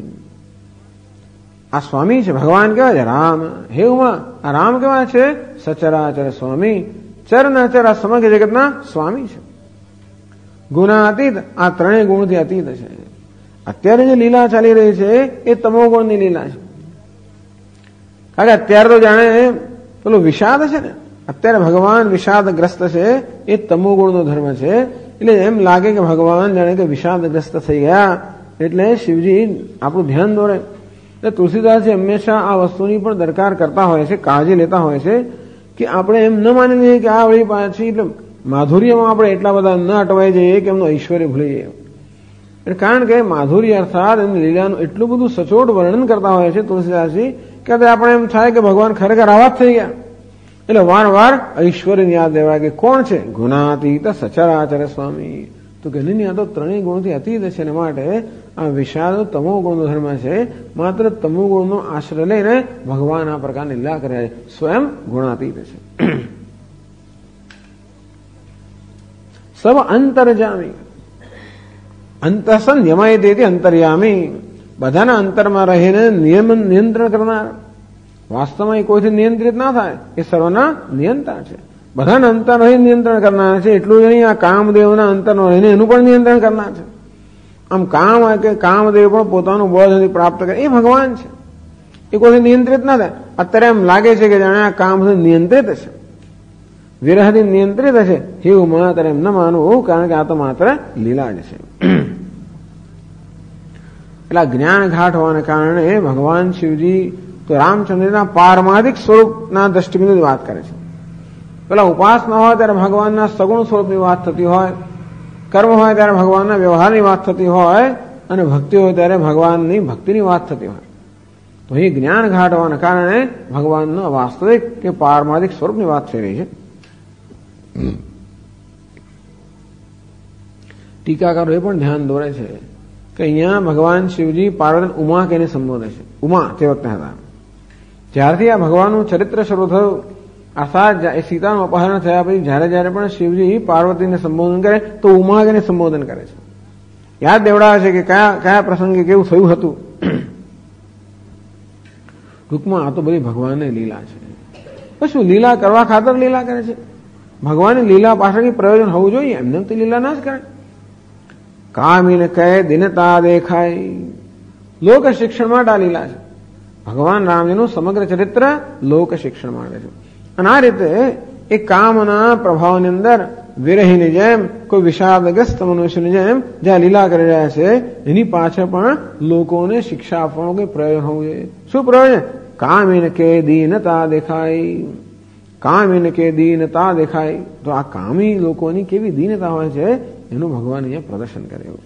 આ સ્વામી છે, ભગવાન કેવા છે? રામ. હે ઉમા, આ રામ કેવા છે? સચરાચર સ્વામી, ચર ના ચર આ સમગ્ર જગતના સ્વામી છે. ગુણાતીત, આ ત્રણેય ગુણથી અતીત છે. અત્યારે જે લીલા ચાલી રહી છે એ તમોગુણની લીલા છે. કારણ કે અત્યારે તો જાણે પેલું વિષાદ છે ને, અત્યારે ભગવાન વિષાદગ્રસ્ત છે, એ તમોગુણનો ધર્મ છે. એટલે એમ લાગે કે ભગવાન જાણે કે વિષાદગ્રસ્ત થઈ ગયા. એટલે શિવજી આપણું ધ્યાન દોરે. એટલે તુલસીદાસજી હંમેશા આ વસ્તુની પણ દરકાર કરતા હોય છે, કાળજી લેતા હોય છે કે આપણે એમ ન માની લઈએ કે આ વળી પાછી એટલે માધુર્યમાં આપણે એટલા બધા ન અટવાઈ જઈએ કે એમનું ઐશ્વર્ય ભૂલી જઈએ. કારણ કે માધુર્ય અર્થાત એમની લીલાનું એટલું બધું સચોટ વર્ણન કરતા હોય છે તુલસીદાસજી કે આપણે એમ થાય કે ભગવાન ખરેખર આવા જ થઈ ગયા. એટલે વારંવાર ઐશ્વર્યની યાદ દેવાય કે કોણ છે? ગુણાતીત સચરાચર સ્વામી. તો કે નહીં, આ તો ત્રણેય ગુણથી અતીત છે. ને માટે આ વિષાદ તમો ગુણનો ધર્મ છે. માત્ર તમો ગુણનો આશ્રય લઈને ભગવાન આ પ્રકારની લીલા કરે છે. સ્વયં ગુણાતીત છે. સબ અંતરજામી, અંતસન યમાય તેથી અંતર્યામી, બધાના અંતરમાં રહીને નિયંત્રણ કરનાર. વાસ્તવમાં એ કોઈથી નિયંત્રિત ના થાય, એ સર્વના નિયંત્રણ છે. બધાના અંતર રહી નિયંત્રણ કરનાર છે. એટલું જ નહીં, આ કામદેવના અંતરમાં રહીને એનું પણ નિયંત્રણ કરનાર છે. આમ કામદેવ પણ પોતાનું બળ પ્રાપ્ત કરે એ ભગવાન છે. એ કોઈથી નિયંત્રિત ના થાય. અત્યારે એમ લાગે છે કે જાણે આ કામ નિયંત્રિત છે, વિરહથી નિયંત્રિત છે. એવું માત્ર એમ ન માનવું, કારણ કે આ તો માત્ર લીલા જ છે. એટલે જ્ઞાન ઘાટ હોવાને કારણે ભગવાન શિવજી તો રામચંદ્રના પારમાર્થિક સ્વરૂપના દ્રષ્ટિબિંદુની વાત કરે છે. પેલા ઉપાસના હોય ત્યારે ભગવાનના સગુણ સ્વરૂપની વાત થતી હોય, કર્મ હોય ત્યારે ભગવાનના વ્યવહારની વાત થતી હોય, અને ભક્તિ હોય ત્યારે ભગવાનની ભક્તિની વાત થતી હોય. તો એ જ્ઞાન ઘાટ હોવાને કારણે ભગવાનનો વાસ્તવિક કે પારમાર્થિક સ્વરૂપની વાત થઈ રહી છે. ટીકાકારો એ પણ ધ્યાન દોરે છે કે અહીંયા ભગવાન શિવજી પાર્વતી ઉમા કહીને સંબોધે છે. ઉમા તે વખતે હતા. જ્યારથી આ ભગવાનનું ચરિત્ર શરૂ થયું, અર્થાત સીતાનું અપહરણ થયા પછી જયારે પણ શિવજી પાર્વતીને સંબોધન કરે તો ઉમા કહીને સંબોધન કરે છે. યાદ દેવડાવે છે કે કયા પ્રસંગે કેવું થયું હતું. ટૂંકમાં આ તો બધી ભગવાનની લીલા છે. પછી લીલા કરવા ખાતર લીલા કરે છે. ભગવાનની લીલા પાછળની પ્રયોજન હોવું જોઈએ, એમને તો લીલા ના જ કરે. કામીને કહે દિનતા દેખાય, લોક શિક્ષણ માટે આ લીલા છે. ભગવાન રામજીનું સમગ્ર ચરિત્ર લોક શિક્ષણ માટે છે. અને આ રીતે એ કામના પ્રભાવની અંદર વિરહીની જેમ, કોઈ વિષાદગ્રસ્ત મનુષ્યની જેમ જ્યાં લીલા કરી રહ્યા છે, એની પાછળ પણ લોકોને શિક્ષા આપવાનું કોઈ પ્રયોજન હોવું જોઈએ. શું પ્રયોજન? કામીને કે દીનતા દેખાય, કામીને કે દીનતા દેખાય. તો આ કામી લોકોની કેવી દીનતા હોય છે એનું ભગવાન અહીંયા પ્રદર્શન કર્યું.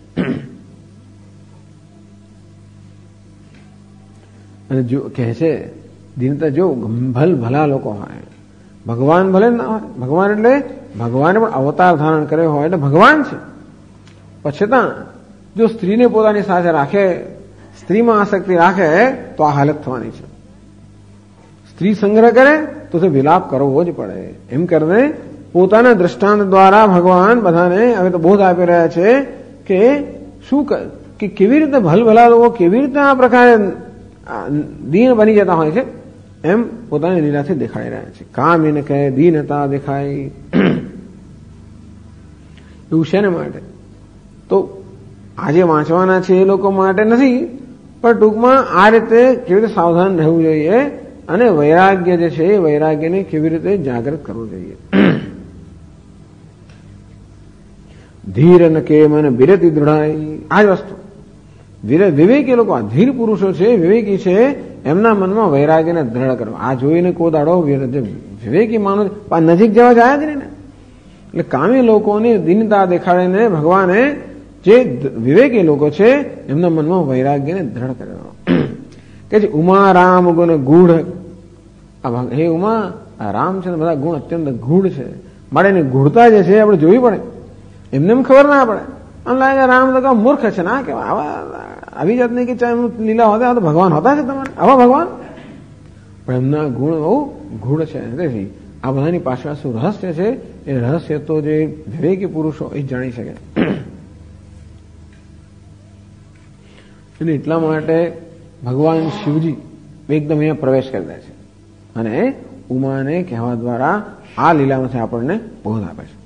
અને જો કહે છે દીનતા, જો ભલા લોકો હોય, ભગવાન ભલે ના હોય. ભગવાન એટલે ભગવાને પણ અવતાર ધારણ કર્યો હોય એટલે ભગવાન છે. છતાં જો સ્ત્રીને પોતાની સાથે રાખે, સ્ત્રીમાં આસક્તિ રાખે તો આ હાલત થવાની છે. સ્ત્રી સંગ્રહ કરે તો તે વિલાપ કરવો જ પડે. એમ કરીને પોતાના દ્રષ્ટાંત દ્વારા ભગવાન બધાને હવે તો બોધ આપી રહ્યા છે કે શું કે કેવી રીતે ભલભલા લોકો કેવી રીતે આ પ્રકારે દીન બની જતા હોય છે, એમ પોતાની લીલાથી દેખાડી રહ્યા છે. કામ એને કહે દીનતા દેખાય. એવું શેને માટે? તો આજે વાંચવાના છે એ લોકો માટે નથી, પણ ટૂંકમાં આ રીતે કેવી રીતે સાવધાન રહેવું જોઈએ અને વૈરાગ્ય જે છે એ વૈરાગ્યને કેવી રીતે જાગૃત કરવું જોઈએ. ધીર ન કે મને બિરતી દૃઢાઈ. આ જ વસ્તુ વિવેકી લોકો, આ ધીર પુરુષો છે, વિવેકી છે, એમના મનમાં વૈરાગ્યને દ્રઢ કરવા. આ જોઈને કોદાડો વિવેકી માનો નજીક જવા જાય જ નહીં ને. એટલે કામી લોકોની દીનતા દેખાડીને ભગવાને જે વિવેકી લોકો છે એમના મનમાં વૈરાગ્યને દ્રઢ કરવા કે જે ઉમા રામ ગુણ ગૂઢ. હે ઉમા, આ રામ છે બધા ગુણ અત્યંત ગૂઢ છે. મારે એની ગૂઢતા જે છે આપણે જોવી પડે. એમને એમ ખબર ના પડે. આમ લાગે રામ તો મૂર્ખ છે ના કે આવી જાતની કે ચાહે લીલા હોતા તો ભગવાન હોતા છે તમારે આવા ભગવાન, પણ એમના ગુણ બહુ ગૂઢ છે. તેથી આ બધાની પાછળ શું રહસ્ય છે એ રહસ્ય તો જે વિવેકી પુરુષો એ જાણી શકે. અને એટલા માટે ભગવાન શિવજી એકદમ અહીંયા પ્રવેશ કરી દે છે અને ઉમાને કહેવા દ્વારા આ લીલામાંથી આપણને બોધ આપે છે.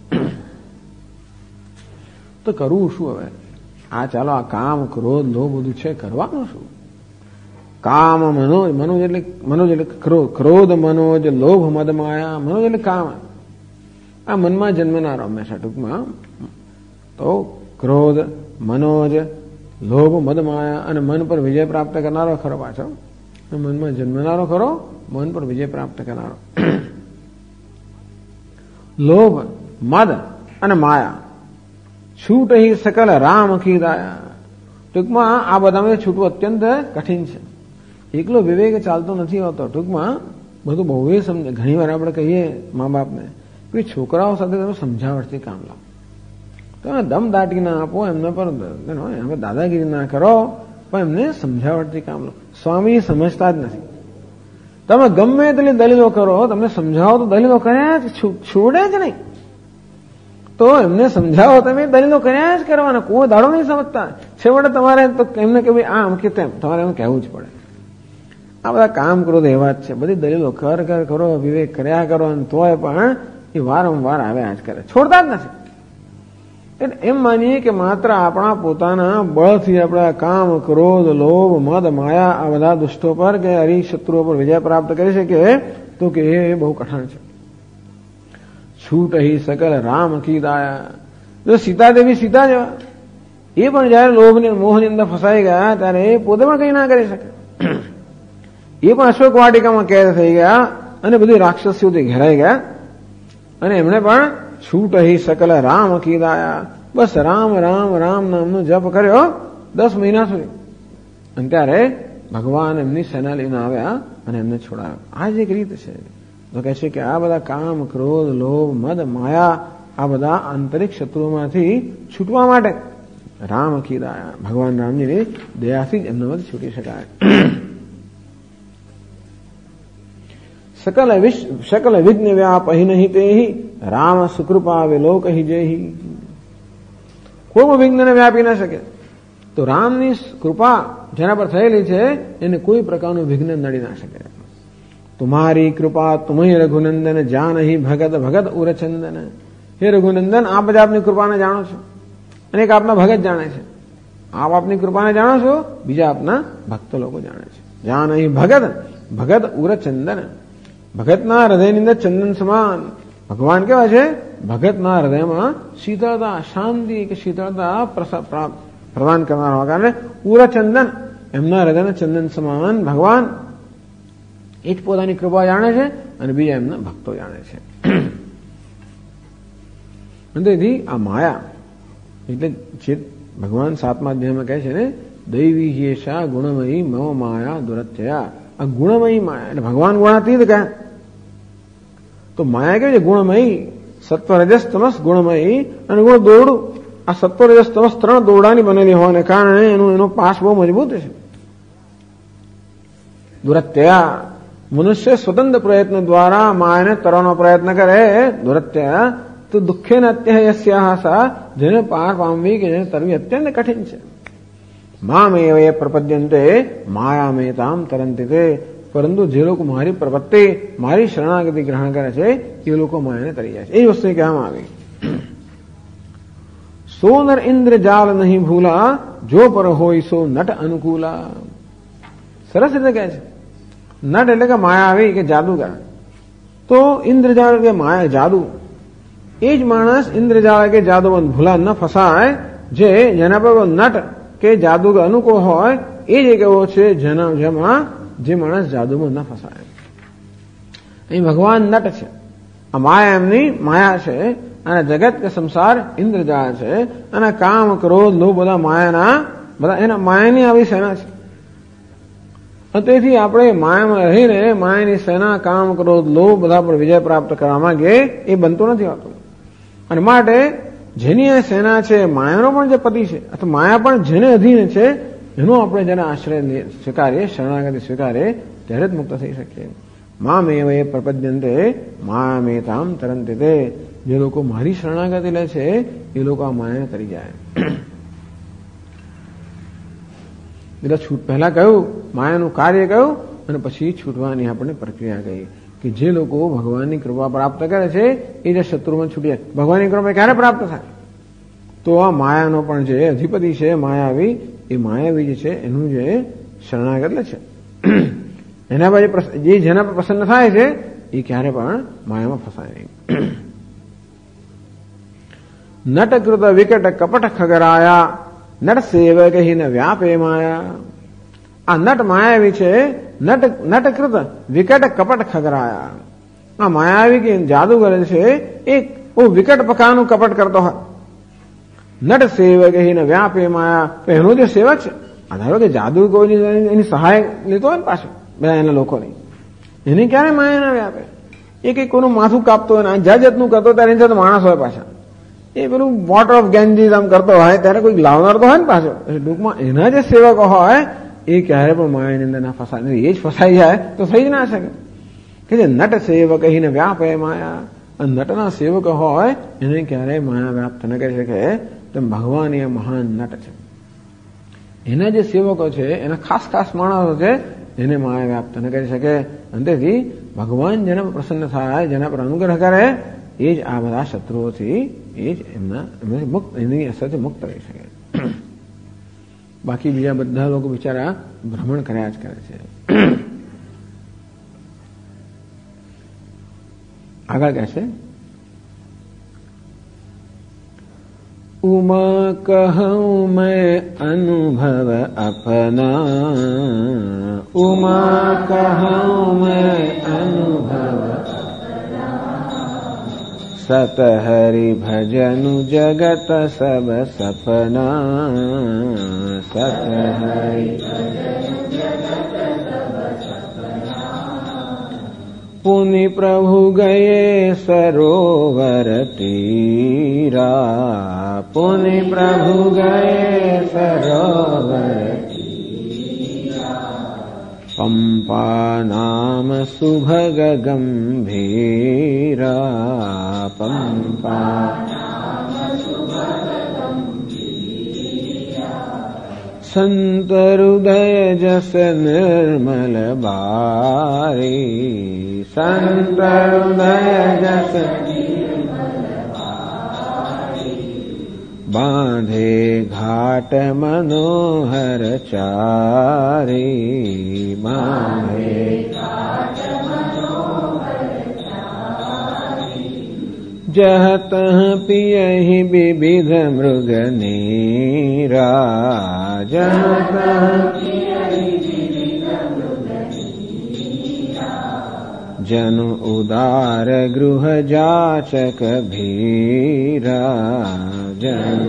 તો કરવું શું હવે? આ ચાલો આ કામ ક્રોધ લોભ બધું છે, કરવાનું શું? કામ મનોજ એટલે ક્રોધ મનોજ લોભ મદ માયા. મનોજ એટલે કામ, આ મનમાં જન્મનારો હંમેશા ટૂંકમાં. તો ક્રોધ મનોજ લોભ મદ માયા અને મન પર વિજય પ્રાપ્ત કરનારો ખરો. પાછો મનમાં જન્મનારો ખરો, મન પર વિજય પ્રાપ્ત કરનારો. લોભ મદ અને માયા છૂટ હી સકલ રામ કી દાયા. ટૂંકમાં આ બધામાં છૂટવું અત્યંત કઠિન છે. એકલો વિવેક ચાલતો નથી હોતો. ટૂંકમાં બધું બહુ એ સમજે. ઘણી વાર આપણે કહીએ મા બાપને કે છોકરાઓ સાથે તમે સમજાવટથી કામ લો, તમે દમ દાટી ના આપો એમને પર, હવે દાદાગીરી ના કરો, પણ એમને સમજાવટથી કામ લો. સ્વામી સમજતા જ નથી. તમે ગમે તેટલી દલીલો કરો, તમને સમજાવો તો દલીલો કર્યા જ છોડે જ નહીં. તો એમને સમજાવો તમે દલીલો કર્યા જ કરવાના, કોઈ દાડો નહીં સમજતા. છેવટે તમારે તો એમને કે ભાઈ આમ કે તેમ તમારે એમ કહેવું જ પડે. આ બધા કામ કરો તો એવા જ છે. બધી દલીલો કરો, વિવેક કર્યા કરો, અને તોય પણ એ વારંવાર આવ્યા જ કરે, છોડતા જ નથી. એટલે એમ માનીએ કે માત્ર આપણા પોતાના બળથી આપણા કામ ક્રોધ લોભ મદ માયા આ બધા દુષ્ટો પર કે હરિશત્રુઓ પર વિજય પ્રાપ્ત કરી શકે, તો કે એ બહુ કઠણ છે. છૂટ હી સકલ રામ કી દાયા. જો સીતાદેવી સીતા જેવા, એ પણ જયારે લોભની મોહની અંદર ફસાઈ ગયા ત્યારે એ પોતે પણ કઈ ના કરી શકે. એ પણ અશોક વાટિકામાં કેદ થઈ ગયા અને બધી રાક્ષસીઓથી ઘેરાઈ ગયા, અને એમણે પણ છૂટ હી સકલ રામ કી દાયા. બસ રામ રામ રામ નામનો જપ કર્યો 10 મહિના સુધી, અને ત્યારે ભગવાન એમની સેના લઈને આવ્યા અને એમને છોડાવ્યા. આ જ એક રીત છે. તો કહે છે કે આ બધા કામ ક્રોધ લોભ મદ માયા આ બધા આંતરિક શત્રુઓમાંથી છૂટવા માટે રામ કી દાયા, ભગવાન રામજીની દયાથી જ એમનામાંથી છૂટી શકાય. सकल विघ्न व्याप ही नहीं ते ही राम सुकृपा विलोक ही जय ही. કોઈ વિઘ્નને વ્યાપી ના શકે. તો રામની કૃપા જેના પર થયેલી છે એને કોઈ પ્રકારનું વિઘ્ન નડી ના શકે. તુમારી કૃપા તુમહી રઘુનંદન જાન હી ભગત ભગત ઉરચંદન. હે રઘુનંદન, આપ જ આપની કૃપાને જાણો છો અને એક આપના ભગત જાણે છે. આપ આપની કૃપાને જાણો છો, બીજા આપના ભક્ત લોકો જાણે છે. જાન હી ભગત ભગત ઉરચંદન. ભગતના હૃદયની અંદર ચંદન સમાન ભગવાન કેવા છે? ભગતના હૃદયમાં શીતળતા શાંતિ કે શીતળતા પ્રદાન કરનાર હોવા કારણે ઉરચંદન, એમના હૃદયના ચંદન સમાન ભગવાન એ જ પોતાની કૃપા જાણે છે અને બીજા એમના ભક્તો જાણે છે. તેથી આ માયા એટલે જે ભગવાન 7મા અધ્યાયમાં કહે છે ને, દૈવી હેશા ગુણમયી મમ માયા દુરત્યયા. આ ગુણમયી માયા એટલે ભગવાન ગુણાતીત કહે. તો માયા કેવી છે? ગુણમયી, સત્વ રજસ તમસ ગુણમયી અને ગુણ દોરડું. આ સત્વ રજસ તમસ 3 દોરડાની બનેલી હોવાને કારણે એનો પાસ બહુ મજબૂત છે. દુરત્યા મનુષ્ય સ્વતંત્ર પ્રયત્ન દ્વારા માયાને તરવાનો પ્રયત્ન કરે. દુરત્યા તો દુઃખે ન અત્યહસ્યા, જેને પાર પામવી કે જેને તરવી અત્યંત કઠિન છે. મામેવ એ પ્રપદ્યંતે માયામેતામ તરંતિ તે, પરંતુ જે લોકો મારી પ્રપત્તિ મારી શરણાગતિ ગ્રહણ કરે છે એ લોકો માયાને તરી જાય છે. એ વસ્તુ કહેવામાં આવી. સો નર ઇન્દ્ર જાલ નહીં ભૂલા, જો પર હોય સો નટ અનુકૂલા. સરસ રીતે કહે છે. નટ એટલે કે માયા આવી કે જાદુગર. તો ઇન્દ્રજાળ કે માયા જાદુ, એ જ માણસ ઇન્દ્રજાળ કે જાદુમાં ભૂલા ન ફસાય. જેના પર નટ કે જાદુગર અનુકૂળ હોય એ જ એક એવો છે જેમાં જે માણસ જાદુમાં ન ફસાય. અહીં ભગવાન નટ છે, આ માયા એમની માયા છે, અને જગત કે સંસાર ઇન્દ્રજાળ છે, અને કામ ક્રોધ લોભ બધા માયાના બધા એના માયાની આવી સેના છે. તેથી આપણે માયામાં રહીને માયાની સેના કામ ક્રોધ લોભ બધા પર વિજય પ્રાપ્ત કરવા માંગીએ એ બનતું નથી હોતું. અને માટે જેની આ સેના છે, માયાનો પણ જે પતિ છે અથવા માયા પણ જેને અધીન છે, એનો આપણે જેને આશ્રય સ્વીકારીએ, શરણાગતિ સ્વીકારીએ, ત્યારે જ મુક્ત થઈ શકીએ. મામેવ એ પ્રપદ્યંતે માયામેતામ તરંતિ તે, જે લોકો મારી શરણાગતિ લે છે એ લોકો આ માયાને તરી જાય. એટલે પહેલા કહ્યું માયાનું કાર્ય કહ્યું અને પછી છૂટવાની આપણને પ્રક્રિયા કહી કે જે લોકો ભગવાનની કૃપા પ્રાપ્ત કરે છે એ જે શત્રુમાં છૂટી જાય. ભગવાનની કૃપા ક્યારે પ્રાપ્ત થાય? તો આ માયાનો પણ જે અધિપતિ છે માયાવી, એ માયાવી જે છે એનું જે શરણાગત લે છે એના પર જે જેના પર પ્રસન્ન થાય છે એ ક્યારે પણ માયામાં ફસાય નહીં. નટકૃત વિકટ કપટ ખગરાયા, નટ સેવક હિ ન વ્યાપે માયા. આ નટ માયાવી છે, નટકૃત વિકટ કપટ ખગરાયા. આ માયાવી કે જાદુગર છે એ બહુ વિકટ પ્રકારનું કપટ કરતો હોય. નટ સેવક હિ ન વ્યાપે માયા, એનો જે સેવક છે, ધારો કે જાદુ કોઈ એની સહાય લેતો હોય ને પાછો બધા એના લોકોની, એની ક્યારે માયા ના વ્યાપે. એ કઈ કોઈનું માથું કાપતો હોય ને જાતનું કરતો ત્યારે એની સાથે માણસ હોય પાછા. એ પેલું વોટર ઓફ ગેન્જીસ આમ કરતો હોય ત્યારે કોઈ લાવનાર તો હોય ને પાછો. ટૂંકમાં એના જે સેવકો હોય એ ક્યારે પણ માયાની અંદર ના ફસાય. એ જ ફસાઈ જાય તો થઈ જ ના શકે. કે જે નટ સેવક હિને વ્યાપે માયા, નટના સેવક હોય એને ક્યારેય માયા વ્યાપ્ત ન કરી શકે. તો ભગવાન એ મહાન નટ છે. એના જે સેવકો છે, એના ખાસ ખાસ માણસો છે, એને માયા વ્યાપ્ત ન કરી શકે. અને તેથી ભગવાન જેના પર પ્રસન્ન થાય, જેના પર અનુગ્રહ કરે, એ જ આ બધા શત્રુઓથી એ જ એની અસરથી મુક્ત રહી શકે. બાકી બીજા બધા લોકો બિચારા ભ્રમણ કર્યા જ કરે છે. આગળ કહે છે ઉમા કહું મેં અનુભવ અપના, ઉમા કહું મેં અનુભવ સત હરિ ભજनु જગત સબ સપના, સત હરિ પુનિ પ્રભુ ગયે સરોવર તીરા, પુનિ પ્રભુ ગયે સરોવર પંપા નામ સુભગ ગંભીરા, પંપા સંત હૃદય જસ નિર્મલ બારી, સંત હૃદય જસ બાંધે ઘાટ મનોહર ચારી, બાંધે જહ તહ પિયહિ વિવિધ મૃગ નીરા, જહ જનુ ઉદાર ગૃહ જાચક ભીરા, જનુ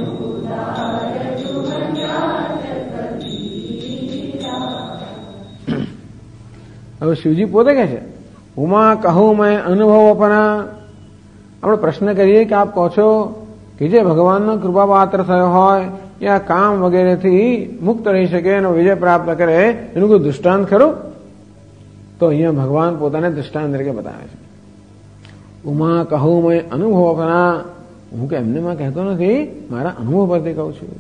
હવે શિવજી પોતે કહે છે ઉમા કહું મેં અનુભવ અપના. આપણે પ્રશ્ન કરીએ કે આપ કહો છો કે જે ભગવાનનો કૃપાપાત્ર થયો હોય એ આ કામ વગેરેથી મુક્ત રહી શકે એનો વિજય પ્રાપ્ત કરે એનું કોઈ દૃષ્ટાંત ખરું? તો અહીંયા ભગવાન પોતાને દૃષ્ટાંત તરીકે બતાવે છે. ઉમા કહું મેં અનુભવ પરા, હું કે એમને માં કહેતો નથી, મારા અનુભવ પરથી કહું છું.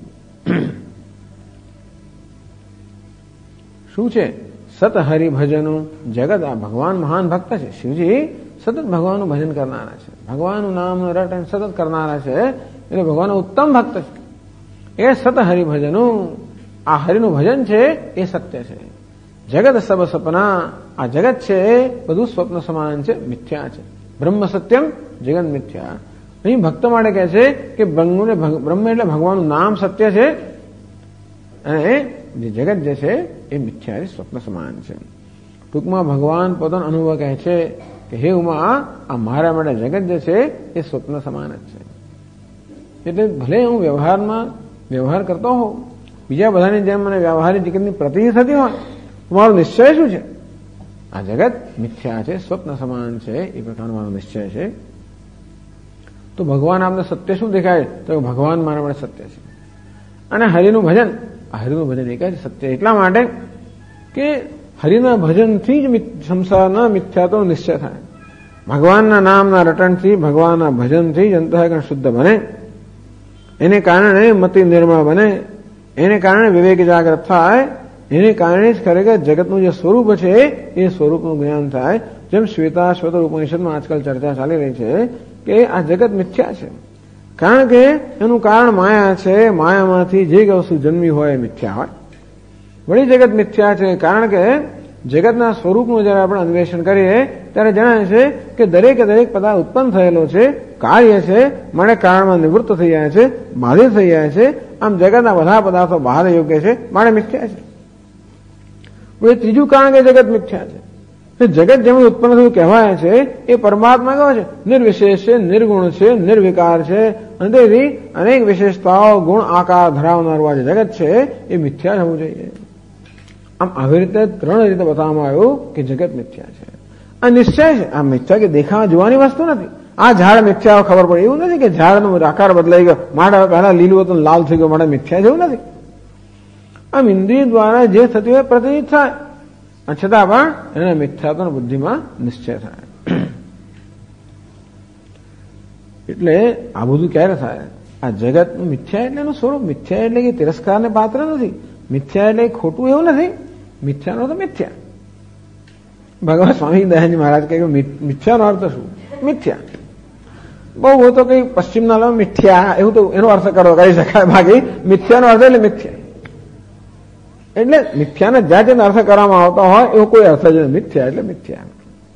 શું છે? સત હરિભજનું જગત. આ ભગવાન મહાન ભક્ત છે. શિવજી સતત ભગવાનનું ભજન કરનારા છે, ભગવાનનું નામ રટન સતત કરનારા છે, એટલે ભગવાન ઉત્તમ ભક્ત છે. એ સત હરિભજનું, આ હરિનું ભજન છે એ સત્ય છે. જગત સબ સપના, આ જગત છે બધું સ્વપ્ન સમાન છે, મિથ્યા છે. બ્રહ્મ સત્યમ જગત મિથ્યા. અહીં ભક્ત માટે કહે છે કે બ્રહ્મ એટલે ભગવાનનું નામ સત્ય છે અને જે જગત જે છે એ મિથ્યા સ્વપ્ન સમાન છે. ટૂંકમાં ભગવાન પોતાનો અનુભવ કહે છે કે હે ઉમા, આ મારા માટે જગત જે છે એ સ્વપ્ન સમાન જ છે. એટલે ભલે હું વ્યવહાર કરતો હોઉં, બીજા બધાની જેમ મને વ્યવહારિક જગતની પ્રતીતિ થતી હોય, મારો નિશ્ચય શું છે? આ જગત મિથ્યા છે, સ્વપ્ન સમાન છે, એ પ્રકારનો મારો નિશ્ચય છે. તો ભગવાન આપને સત્ય શું દેખાય? તો ભગવાન મારા માટે સત્ય છે. અને હરિનું ભજન, આ હરિનું ભજન એક જ સત્ય એટલા માટે કે હરિના ભજનથી જ સંસારના મિથ્યાત્વનો નિશ્ચય થાય. ભગવાનના નામના રટણથી, ભગવાનના ભજનથી જ અંતઃકરણ શુદ્ધ બને, એને કારણે મતિ નિર્મળ બને, એને કારણે વિવેક જાગૃત થાય, એને કારણે જ ખરેખર જગતનું જે સ્વરૂપ છે એ સ્વરૂપનું જ્ઞાન થાય. જેમ શ્વેતાશ્વતર ઉપનિષદમાં આજકાલ ચર્ચા ચાલી રહી છે કે આ જગત મિથ્યા છે, કારણ કે એનું કારણ માયા છે. માયામાંથી જે વસ્તુ જન્મી હોય એ મિથ્યા હોય. વળી જગત મિથ્યા છે કારણ કે જગતના સ્વરૂપનું જયારે આપણે અન્વેષણ કરીએ ત્યારે જણાય છે કે દરેકે દરેક પદાર્થ ઉત્પન્ન થયેલો છે, કાર્ય છે, માટે કારણમાં નિવૃત્ત થઈ જાય છે, બાધિત થઈ જાય છે. આમ જગતના બધા પદાર્થો બહાર યોગ્ય છે, માટે મિથ્યા છે. ત્રીજું કારણ કે જગત મિથ્યા છે. જગત જેમાં ઉત્પન્ન થયું કહેવાય છે એ પરમાત્મા કહેવાય છે, નિર્વિશેષ છે, નિર્ગુણ છે, નિર્વિકાર છે, અને તેથી અનેક વિશેષતાઓ ગુણ આકાર ધરાવનારું આ જગત છે એ મિથ્યા હોવું જોઈએ. આમ આવી રીતે ત્રણ રીતે બતાવવામાં આવ્યું કે જગત મિથ્યા છે. આ નિશ્ચય છે. આ મિથ્યા કે દેખાવા જોવાની વસ્તુ નથી. આ ઝાડ મિથ્યા ખબર પડે એવું નથી કે ઝાડનો આકાર બદલાઈ ગયો, માટે પહેલા લીલું હતું લાલ થઈ ગયો, માટે મિથ્યા જેવું નથી. આમ ઇન્દ્રિય દ્વારા જે થતું હોય પ્રતીત થાય, છતાં પણ એના મિથ્યાત્વ બુદ્ધિમાં નિશ્ચય થાય. એટલે આ બધું ક્યારે થાય? આ જગતનું મિથ્યા એટલે એનું સ્વરૂપ. મિથ્યા એટલે કે તિરસ્કારને પાત્ર નથી. મિથ્યા એટલે ખોટું એવું નથી. મિથ્યાનો તો મિથ્યા. ભગવાન સ્વામી દયાનંદ મહારાજ કહે મિથ્યાનો અર્થ શું? મિથ્યા બહુ તો કઈ પશ્ચિમના લોકો મિથ્યા એવું તો એનો અર્થ કરી શકાય. બાકી મિથ્યાનો અર્થ એટલે મિથ્યા. એટલે મિથ્યાને જ્યાં જેનો અર્થ કરવામાં આવતો હોય એવો કોઈ અર્થ જ નથી. મિથ્યા એટલે મિથ્યા.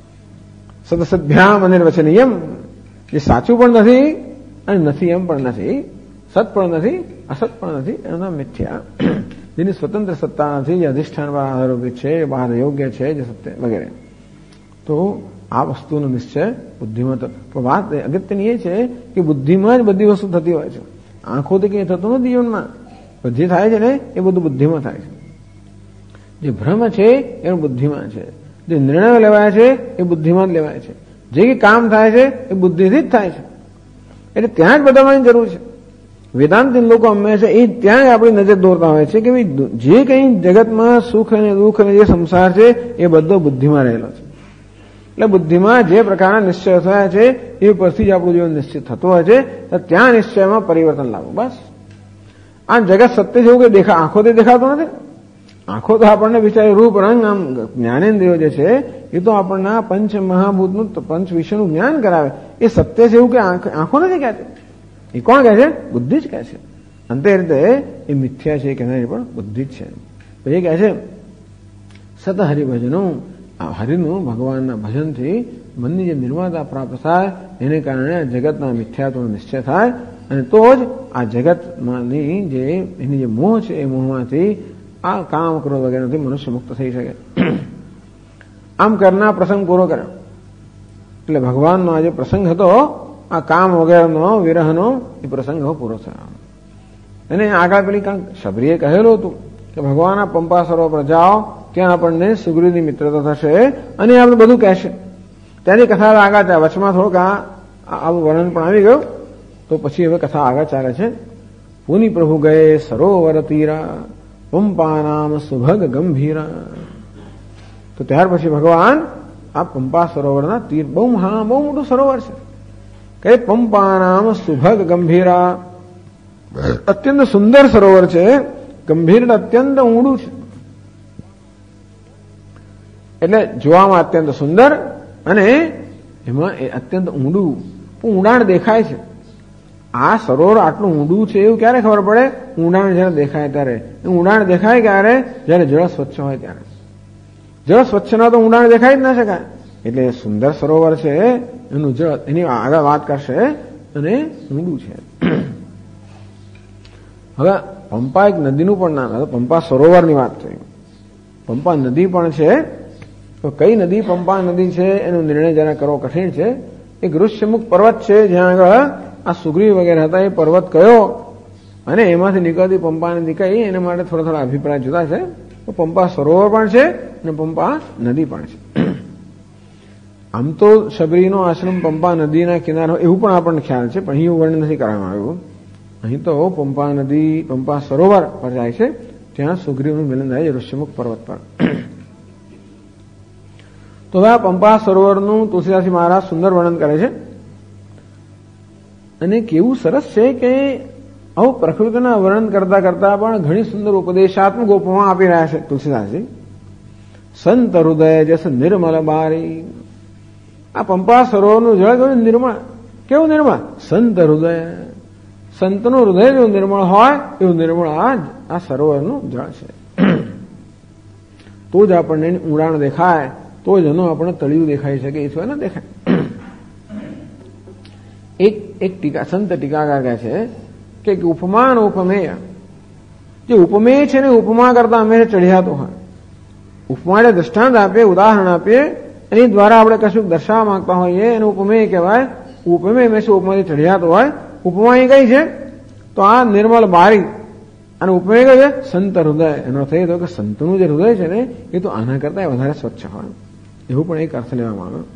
સદસદ્ભ્યામ અનિર્વચનીયમ, જે સાચું પણ નથી અને નથી એમ પણ નથી, સત પણ નથી અસત પણ નથી, એનું નામ મિથ્યા. જેની સ્વતંત્ર સત્તા નથી, જે અધિષ્ઠાન પર આરોપિત છે, બહાર યોગ્ય છે, જે સત્ય વગેરે. તો આ વસ્તુનો નિશ્ચય બુદ્ધિમાં પણ વાત અગત્યની એ છે કે બુદ્ધિમાં જ બધી વસ્તુ થતી હોય છે. આંખોથી કંઈ થતું નથી જીવનમાં. બધી થાય છે ને એ બધું બુદ્ધિમાં થાય છે. જે ભ્રમ છે એ બુદ્ધિમાં છે, જે નિર્ણયો લેવાય છે એ બુદ્ધિમાં જ લેવાય છે, જે કામ થાય છે એ બુદ્ધિથી જ થાય છે. એટલે ત્યાં જ બદલવાની જરૂર છે. વેદાંતિન લોકો હંમેશા એ ત્યાં આપણી નજર દોરતા હોય છે કે જે કંઈ જગતમાં સુખ અને દુઃખ અને જે સંસાર છે એ બધો બુદ્ધિમાં રહેલો છે. એટલે બુદ્ધિમાં જે પ્રકારના નિશ્ચય થયા છે એ પરથી જ આપણું જીવન નિશ્ચિત થતું હોય છે. ત્યાં નિશ્ચયમાં પરિવર્તન લાવવું. બસ આ જગત સત્ય જેવું કે આંખોથી દેખાતું નથી. આંખો તો આપણને બિચારી રૂપ રંગ આમ જ્ઞાનેન્દ્રિયો જે છે એ તો આપણને પંચ મહાભૂતનું પંચ વિષયનું જ્ઞાન કરાવે. એ સત્ય છે એવું કે આંખો નથી કહેતી. એ કોણ કહે છે? બુદ્ધિ જ કહે છે. અંતે રીતે એ મિથ્યા છે કહેનારી પણ બુદ્ધિ જ છે. એ કહે છે સત હરિભજનું, આ હરિનું ભગવાનના ભજનથી મનની જે નિર્મળતા પ્રાપ્ત થાય એને કારણે જગતના મિથ્યાત્વનો નિશ્ચય થાય, અને તો જ આ જગતમાંની જે એની જે મોહ છે એ મોહમાંથી આ કામ ક્રોધ વગેરેથી મનુષ્ય મુક્ત થઈ શકે. આમ કરના પ્રસંગ પૂરો કર્યો. એટલે ભગવાનનો આ જે પ્રસંગ હતો આ કામ વગેરેનો વિરહનો એ પ્રસંગ પૂરો થયો. અને આગળ પેલી કાંક શબરીએ કહેલું હતું કે ભગવાન આ પંપા સરોવર પર જાઓ, ત્યાં આપણને સુગ્રીવની મિત્રતા થશે અને આપણે બધું કહેશે. ત્યાંની કથા આગળ ત્યાં વચમાં થોડુંક આવું વર્ણન પણ આવી ગયું. તો પછી હવે કથા આગળ ચાલે છે. પુનિ પ્રભુ ગયે સરોવર તીરા પંપાનામ સુભગ ગંભીરા. તો ત્યાર પછી ભગવાન આ પંપા સરોવરના તીર બહુ મોટું સરોવર છે કે પંપાનામ સુભગ ગંભીરા, અત્યંત સુંદર સરોવર છે. ગંભીર અત્યંત ઊંડું છે, એટલે જોવામાં અત્યંત સુંદર અને એમાં અત્યંત ઊંડાણ દેખાય છે. આ સરોવર આટલું ઊંડું છે એવું ક્યારે ખબર પડે? ઊંડાણ જયારે દેખાય ત્યારે. ઊંડાણ દેખાય ક્યારે? જયારે જળ સ્વચ્છ હોય ત્યારે. જળ સ્વચ્છ ના તો ઊંડાણ દેખાય જ ના શકાય. એટલે સુંદર સરોવર છે એનું જળ એની આગળ વાત કરશે અને ઊંડું છે. હવે પંપા એક નદીનું પણ નામ, પંપા સરોવરની વાત થઈ. પંપા નદી પણ છે. તો કઈ નદી પંપા નદી છે એનો નિર્ણય જરા કરવો કઠિન છે. એક ઋષ્યમુખ પર્વત છે જ્યાં આગળ આ સુગ્રીવ વગેરે હતા. એ પર્વત કયો અને એમાંથી નીકળતી પંપા નદી કઈ, એના માટે થોડા અભિપ્રાય જુદા છે. તો પંપા સરોવર પણ છે અને પંપા નદી પણ છે. આમ તો શબરીનો આશ્રમ પંપા નદીના કિનારે એવું પણ આપણને ખ્યાલ છે, પણ અહીં વર્ણન નથી કરવામાં આવ્યું. અહીં તો પંપા નદી પંપા સરોવર પર જાય છે, ત્યાં સુગ્રીવનું મિલન થાય છે ઋષ્યમુખ પર્વત પર. તો હવે આ પંપા સરોવરનું તુલસીદાસજી મહારાજ સુંદર વર્ણન કરે છે. અને કેવું સરસ છે કે આવું પ્રકૃતિના વર્ણન કરતા કરતા પણ ઘણી સુંદર ઉપદેશાત્મક ઉપમા આપી રહ્યા છે તુલસીદાસજી. સંત હૃદય જસ નિર્મલ બારી. આ પંપા સરોવરનું જળ કેવું નિર્મળ, કેવું નિર્મળ? સંત હૃદય, સંતનું હૃદય જેવું નિર્મળ હોય એવું નિર્મળ આ સરોવરનું જળ છે. તો જ આપણને ઊંડાણ દેખાય, તો જ એનું આપણે તળિયું દેખાઈ શકે, એ સિવાય ન દેખાય. એક ટીકા સંત ટીકાકાર કહે છે કે ઉપમાન ઉપમેય, જે ઉપમેય છે ને ઉપમા કરતા અમે ચઢિયાતો હોય. ઉપમા એટલે દ્રષ્ટાંત આપીએ, ઉદાહરણ આપીએ, એની દ્વારા આપણે કશું દર્શાવવા માંગતા હોઈએ એને ઉપમેય કહેવાય. ઉપમેય મેં શું ઉપમાથી ચઢિયાતો હોય. ઉપમા એ કઈ છે? તો આ નિર્મળ બારી. અને ઉપમેય કઈ છે? સંત હૃદય. એનો અર્થ એ થયો કે સંતનું જે હૃદય છે ને એ તો આના કરતા વધારે સ્વચ્છ હોય, એવું પણ એક અર્થ લેવામાં આવે.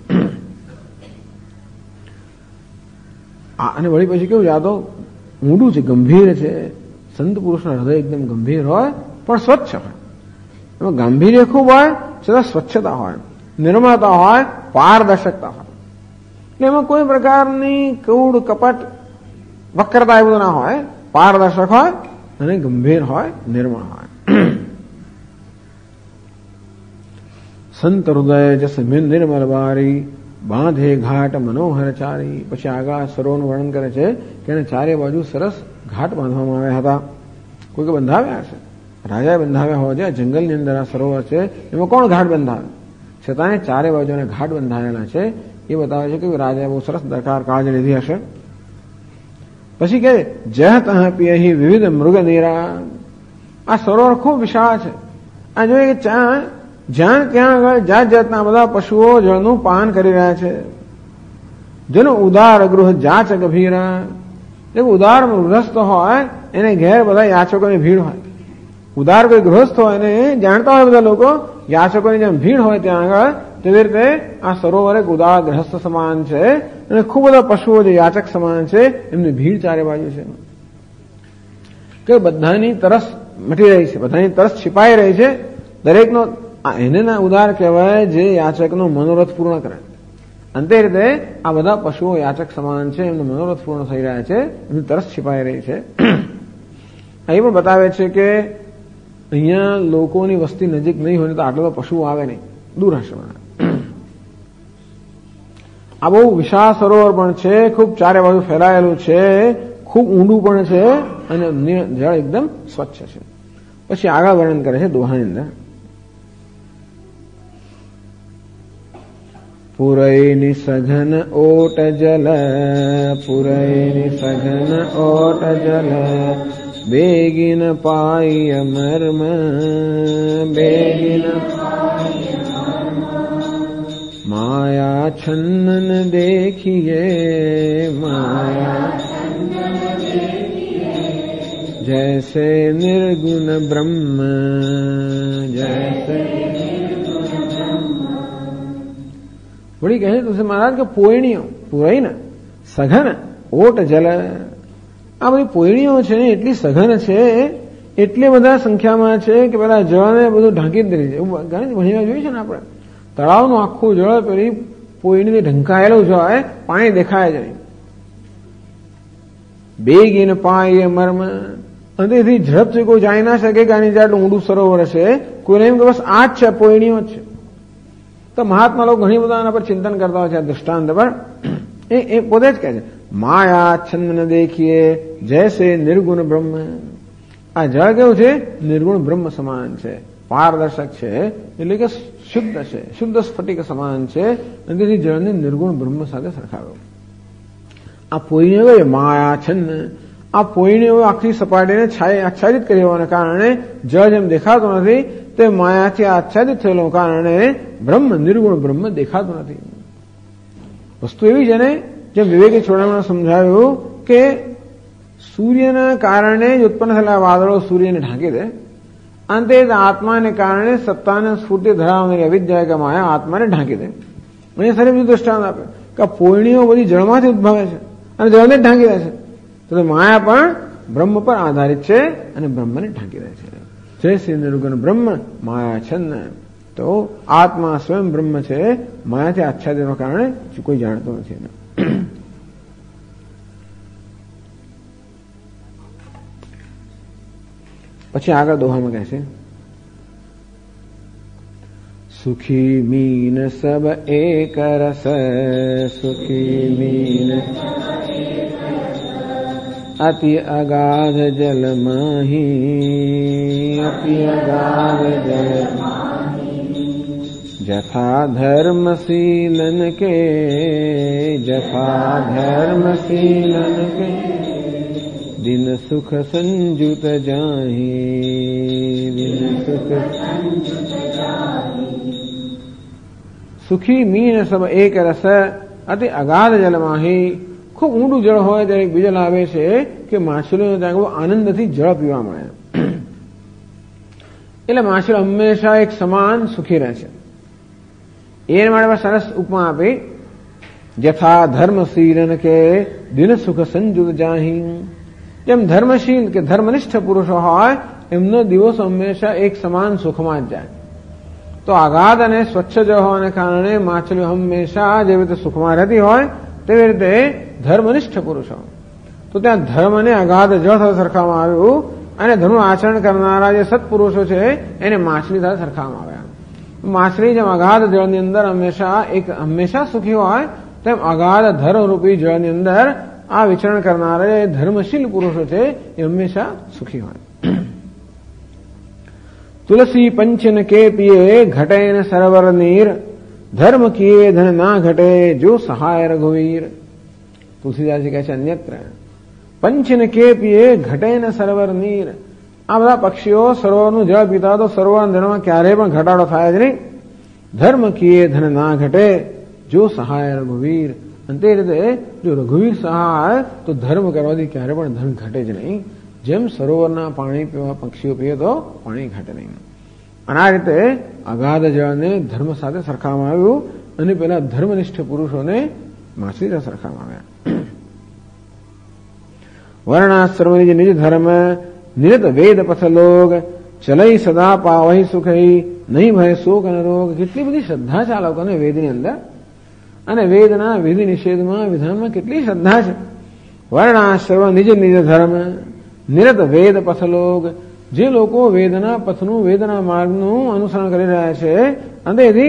અને વળી પછી કેવું યાદો ઊંડું છે, ગંભીર છે. સંત પુરુષના હૃદય એકદમ ગંભીર હોય પણ સ્વચ્છ હોય. એમાં ગાંભીર્ય ખૂબ હોય છતાં સ્વચ્છતા હોય, નિર્મળતા હોય, પારદર્શકતા હોય. એટલે એમાં કોઈ પ્રકારની કૌડ કપટ વક્રતા એ બધું ના હોય. પારદર્શક હોય અને ગંભીર હોય, નિર્મળ હોય. સંત હૃદય જસ નિર્મલ બારી બાંધે ઘાટ મનોહર ચારી. પછી આગળ સરોવરનું વર્ણન કરે છે કે એને ચારે બાજુ સરસ ઘાટ બાંધવામાં આવ્યા હતા. કોઈ બંધાવ્યા છે, રાજાએ બંધાવ્યા હોવા જોઈએ. જંગલની અંદર આ સરોવર છે, એમાં કોણ ઘાટ બંધાવે? છતાં ચારે બાજુને ઘાટ બંધાયેલા છે. એ બતાવે છે કે રાજાએ બહુ સરસ દરકાર કાળજી લીધી હશે. પછી કે જહ તહ પિયહી વિવિધ મૃગ નીરા. આ સરોવર ખૂબ વિશાળ છે. આ જોઈએ કે જ્યાં ત્યાં આગળ જાત જાતના બધા પશુઓ જળનું પાન કરી રહ્યા છે. જેનું ઉદાર ગૃહ જાચ ગભીરા. જે ઉદાર ગૃહસ્થ હોય એને ઘેર બધા યાચકોની ભીડ હોય. ઉદાર કોઈ ગૃહસ્થ હોય એને જાણતા હોય બધા લોકો, યાચકોની જેમ ભીડ હોય ત્યાં આગળ, તેવી રીતે આ સરોવર એક ઉદાર ગૃહસ્થ સમાન છે. અને ખૂબ બધા પશુઓ જે યાચક સમાન છે એમની ભીડ ચારે બાજુ છે. કે બધાની તરસ મટી રહી છે, બધાની તરસ छिपाઈ રહી છે. દરેકનો એને ના ઉદાર કહેવાય જે યાચકનો મનોરથ પૂર્ણ કરે. અંતે રીતે આ બધા પશુઓ યાચક સમાન છે, એમનું મનોરથ પૂર્ણ થઈ રહ્યા છે, એમની તરસ छिपाઈ રહી છે. અહીં પણ બતાવે છે કે અહીંયા લોકોની વસ્તી નજીક નહીં હોય તો આટલા તો પશુઓ આવે નહીં, દૂર હશે. આ બહુ વિશાળ સરોવર પણ છે, ખૂબ ચારે બાજુ ફેલાયેલું છે, ખૂબ ઊંડું પણ છે અને જળ એકદમ સ્વચ્છ છે. પછી આગળ વર્ણન કરે છે દોહાની અંદર. પુરૈની સઘન ઓટ જલ, પુરૈની સઘન ઓટ જલ, બેગિન પાય મર્મ, બેગિન માયા છન્નન દેખીએ, માયા જૈસે નિર્ગુણ બ્રહ્મ, જૈસે. વળી કહે તુલસી મહારાજ કે પોયણીઓ પુરાઈ ને સઘન ઓટ જલ. આ બધી પોયણીઓ છે ને એટલી સઘન છે, એટલી બધા સંખ્યામાં છે કે પેલા જળને બધું ઢાંકી જ દે છે. એવું ગણિત ભણીમાં જોયું છે ને આપણે, તળાવનું આખું જળ પેલી પોયણીથી ઢંકાયેલું હોય, પાણી દેખાય જાય. બેગીન પાય મર્મ, અને એથી ઝડપથી કોઈ જાય ના શકે કે આની જેટલું ઊંડું સરોવર છે. કોઈને એમ કે બસ આ જ છે, પોયણીઓ જ છે. તો મહાત્મા લોકો ઘણી બધા આના પર ચિંતન કરતા હોય છે આ દૃષ્ટાંત પર. એ પોતે જ કહે છે માયા છંદ ન દેખીએ જૈસે નિર્ગુણ બ્રહ્મ. આ જળ કેવું છે? નિર્ગુણ બ્રહ્મ સમાન છે, પારદર્શક છે, એટલે કે શુદ્ધ છે, શુદ્ધ સ્ફટિક સમાન છે. અને તેથી જળને નિર્ગુણ બ્રહ્મ સાથે સરખાવ્યો. આ પોયણીઓ કઈ માયા છંદ, આ પોયણીઓ આખી સપાટીને આચ્છાદિત કરી હોવાને કારણે જળ જેમ દેખાતું નથી તે માયાથી આચ્છાદિત થયેલું કારણે બ્રહ્મ નિર્ગુણ બ્રહ્મ દેખાતું નથી. વસ્તુ એવી છે ને, જેમ વિવેકી છોડામણે સમજાવ્યું કે સૂર્યના કારણે જ ઉત્પન્ન થયેલા વાદળો સૂર્યને ઢાંકી દે, અંતે આત્માને કારણે સત્તાને સ્ફૂર્તિ ધરાવનારી અવિદ્યા કે માયા આત્માને ઢાંકી દે. અને સારી બીજું દૃષ્ટાંત આપે કે પોયણીઓ બધી જળમાંથી ઉદ્ભવે છે અને જળને જ ઢાંકી દે છે. તો માયા પણ બ્રહ્મ પર આધારિત છે અને બ્રહ્મને ઢાંકી દે છે. જય શ્રી નિર્ગુણ બ્રહ્મ માયા છન્ન. તો આત્મા સ્વયં બ્રહ્મ છે, માયાથી આચ્છાદનના કારણે કોઈ જાણતો નથી. પછી આગળ દોહામાં કહે છે સુખી મીન સબ એક રસ, સુખી મીન અતિ અગાધ જલ માહી, અતિ અગાધ જલ જથા ધર્મ સીલન કે, જથા ધર્મ સીલન કે દિન સુખ સંજુત જાહી, દિન સુખ સુખી મીન સબ એક રસ અતિ અગાધ જલમાહી. ખૂબ ઊંડું જળ હોય ત્યારે બીજો લાવે છે કે માછલીઓ ત્યાં આનંદથી જળ પીવા મળે. એટલે માછલી હંમેશા એક સમાન સુખી રહે છે. એના માટે સરસ ઉપમા આપી, જથા ધર્મશીલ કે દિન સુખ સંજુત જાહી. જેમ ધર્મશીલ કે ધર્મનિષ્ઠ પુરુષો હોય એમનો દિવસ હંમેશા એક સમાન સુખમાં જ જાય. તો અગાધ અને સ્વચ્છ જળ હોવાને કારણે માછલીઓ હંમેશા જેવી રીતે સુખમાં રહેતી હોય તેવી રીતે ધર્મનિષ્ઠ પુરુષો. તો ત્યાં ધર્મને અગાધ જળ સાથે સરખાવવામાં આવ્યું અને ધર્મ આચરણ કરનારા જે સત્પુરુષો છે એને માછલી સાથે સરખાવવામાં આવ્યા. માછલી જેમ અગાધ જળની અંદર હંમેશા સુખી હોય તેમ અગાધ ધર્મરૂપી જળની અંદર આ વિચરણ કરનારા જે ધર્મશીલ પુરુષો છે એ હંમેશા સુખી હોય. તુલસી પંચન કે પીએ ઘટે ન સરોવર નીર, ધર્મ કિए ધન ના ઘટે જો સહાય રઘુવીર. તુલસીદાસજી કહે છે અન્યત્ર પંચન કે પીએ ઘટે ન સરોવર નીર. આ બધા પક્ષીઓ સરોવરનું જળ પીતા તો સરોવર જળમાં ક્યારેય પણ ઘટાડો થાય જ નહીં. ધર્મ કિए ધન ના ઘટે જો સહાય રઘુવીર. અને તે રીતે જો રઘુવીર સહાય તો ધર્મ કરવાથી ક્યારે પણ ધન ઘટે જ નહીં. જેમ સરોવરના પાણી પીવા પક્ષીઓ પીએ તો પાણી ઘટે નહીં. અને આ રીતે અગાધ જળને ધર્મ સાથે સરખાવવામાં આવ્યું અને પેલા ધર્મનિષ્ઠ પુરુષોને માછલી સાથે સરખાવવામાં આવ્યા. વર્ણાશ્રમ નિજ ધર્મ નિરત વેદ પથ લોગ, ચલઈ સદા પાવહી સુખઈ નહીં ભય શોક અને રોગ. કેટલી બધી શ્રદ્ધા છે આ લોકોને વેદની અંદર, અને વેદના વિધિ નિષેધમાં વિધાનમાં કેટલી શ્રદ્ધા છે. વર્ણાશ્રમ નિજ નિજ ધર્મ નિરત વેદ પથ લોગ. જે લોકો વેદના પથનું વેદના માર્ગનું અનુસરણ કરી રહ્યા છે અને તેથી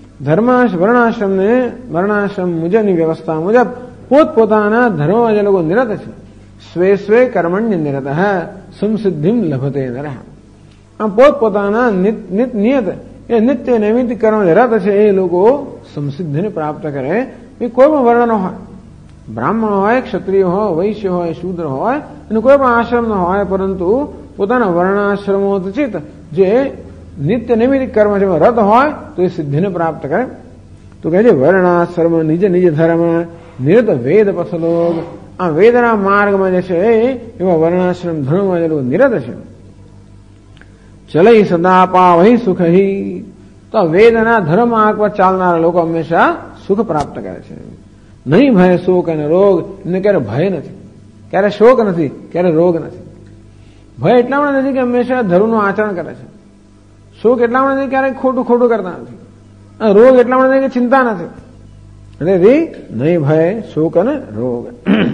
વર્ણાશ્રમ મુજબની વ્યવસ્થા મુજબ પોતપોતાના ધર્મમાં જે લોકો નિરત છે, સ્વે સ્વે કર્મણ્ય નિરત સંસિદ્ધિમ લભતે નર. આમ પોતપોતાના નિયત એ નિત્ય નૈમિત કર્મ નિરત છે એ લોકો સંસિદ્ધિને પ્રાપ્ત કરે. એ કોઈ પણ વર્ણનો હોય, બ્રાહ્મણ હોય, ક્ષત્રિય હોય, વૈશ્ય હોય, શૂદ્ર હોય અને કોઈ પણ આશ્રમ ન હોય, પરંતુ પોતાના વર્ણાશ્રમોચિત જે નિત્ય નૈમિતિક કર્મ છે રદ હોય તો એ સિદ્ધિને પ્રાપ્ત કરે. તો કહે છે વર્ણાશ્રમ નિજ નિજ ધર્મ નિરત વેદ પથલોગ. આ વેદના માર્ગમાં જે છે એવા વર્ણાશ્રમ ધર્મમાં જે લોકો નિરત છે. ચલઈ સદા પાવહી સુખહી. તો વેદના ધર્મ માર્ગ પર ચાલનારા લોકો હંમેશા સુખ પ્રાપ્ત કરે છે. નહીં ભય શોક અને રોગ, એમને ક્યારે ભય નથી, ક્યારે શોક નથી, ક્યારે રોગ નથી. ભય એટલા માટે નથી કે હંમેશા ધર્મનું આચરણ કરે છે. શોક એટલા માટે નથી ક્યારેક ખોટું ખોટું કરતા નથી. અને રોગ એટલા માટે નથી કે ચિંતા નથી. એટલે નહીં ભય શોક અને રોગ.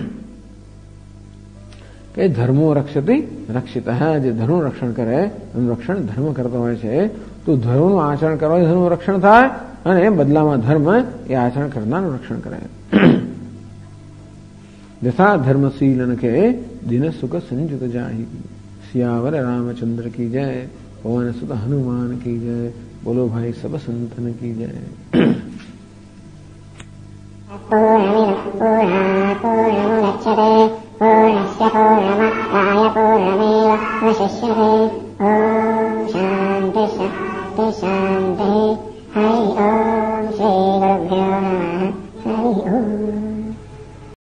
કે ધર્મો રક્ષતી રક્ષિત. જે ધર્મનું રક્ષણ કરે એનું રક્ષણ ધર્મ કરતો હોય છે. તો ધર્મનું આચરણ કરવાથી ધર્મનું રક્ષણ થાય અને બદલામાં ધર્મ એ આચરણ કરનારનું રક્ષણ કરે. यथा धर्मशीलन के दिन सुख संयुत जाहि. सियावर रामचंद्र की जय. पवन सुत हनुमान की जय. बोलो भाई सब संतन की जय. पूर्णमुदच्यते पूर्णस्य पूर्णमादाय पूर्णमेवावशिष्यते. ओम शांति शांति शांति. हरि ओम श्री गुरुभ्यो नमः. हरि ओम.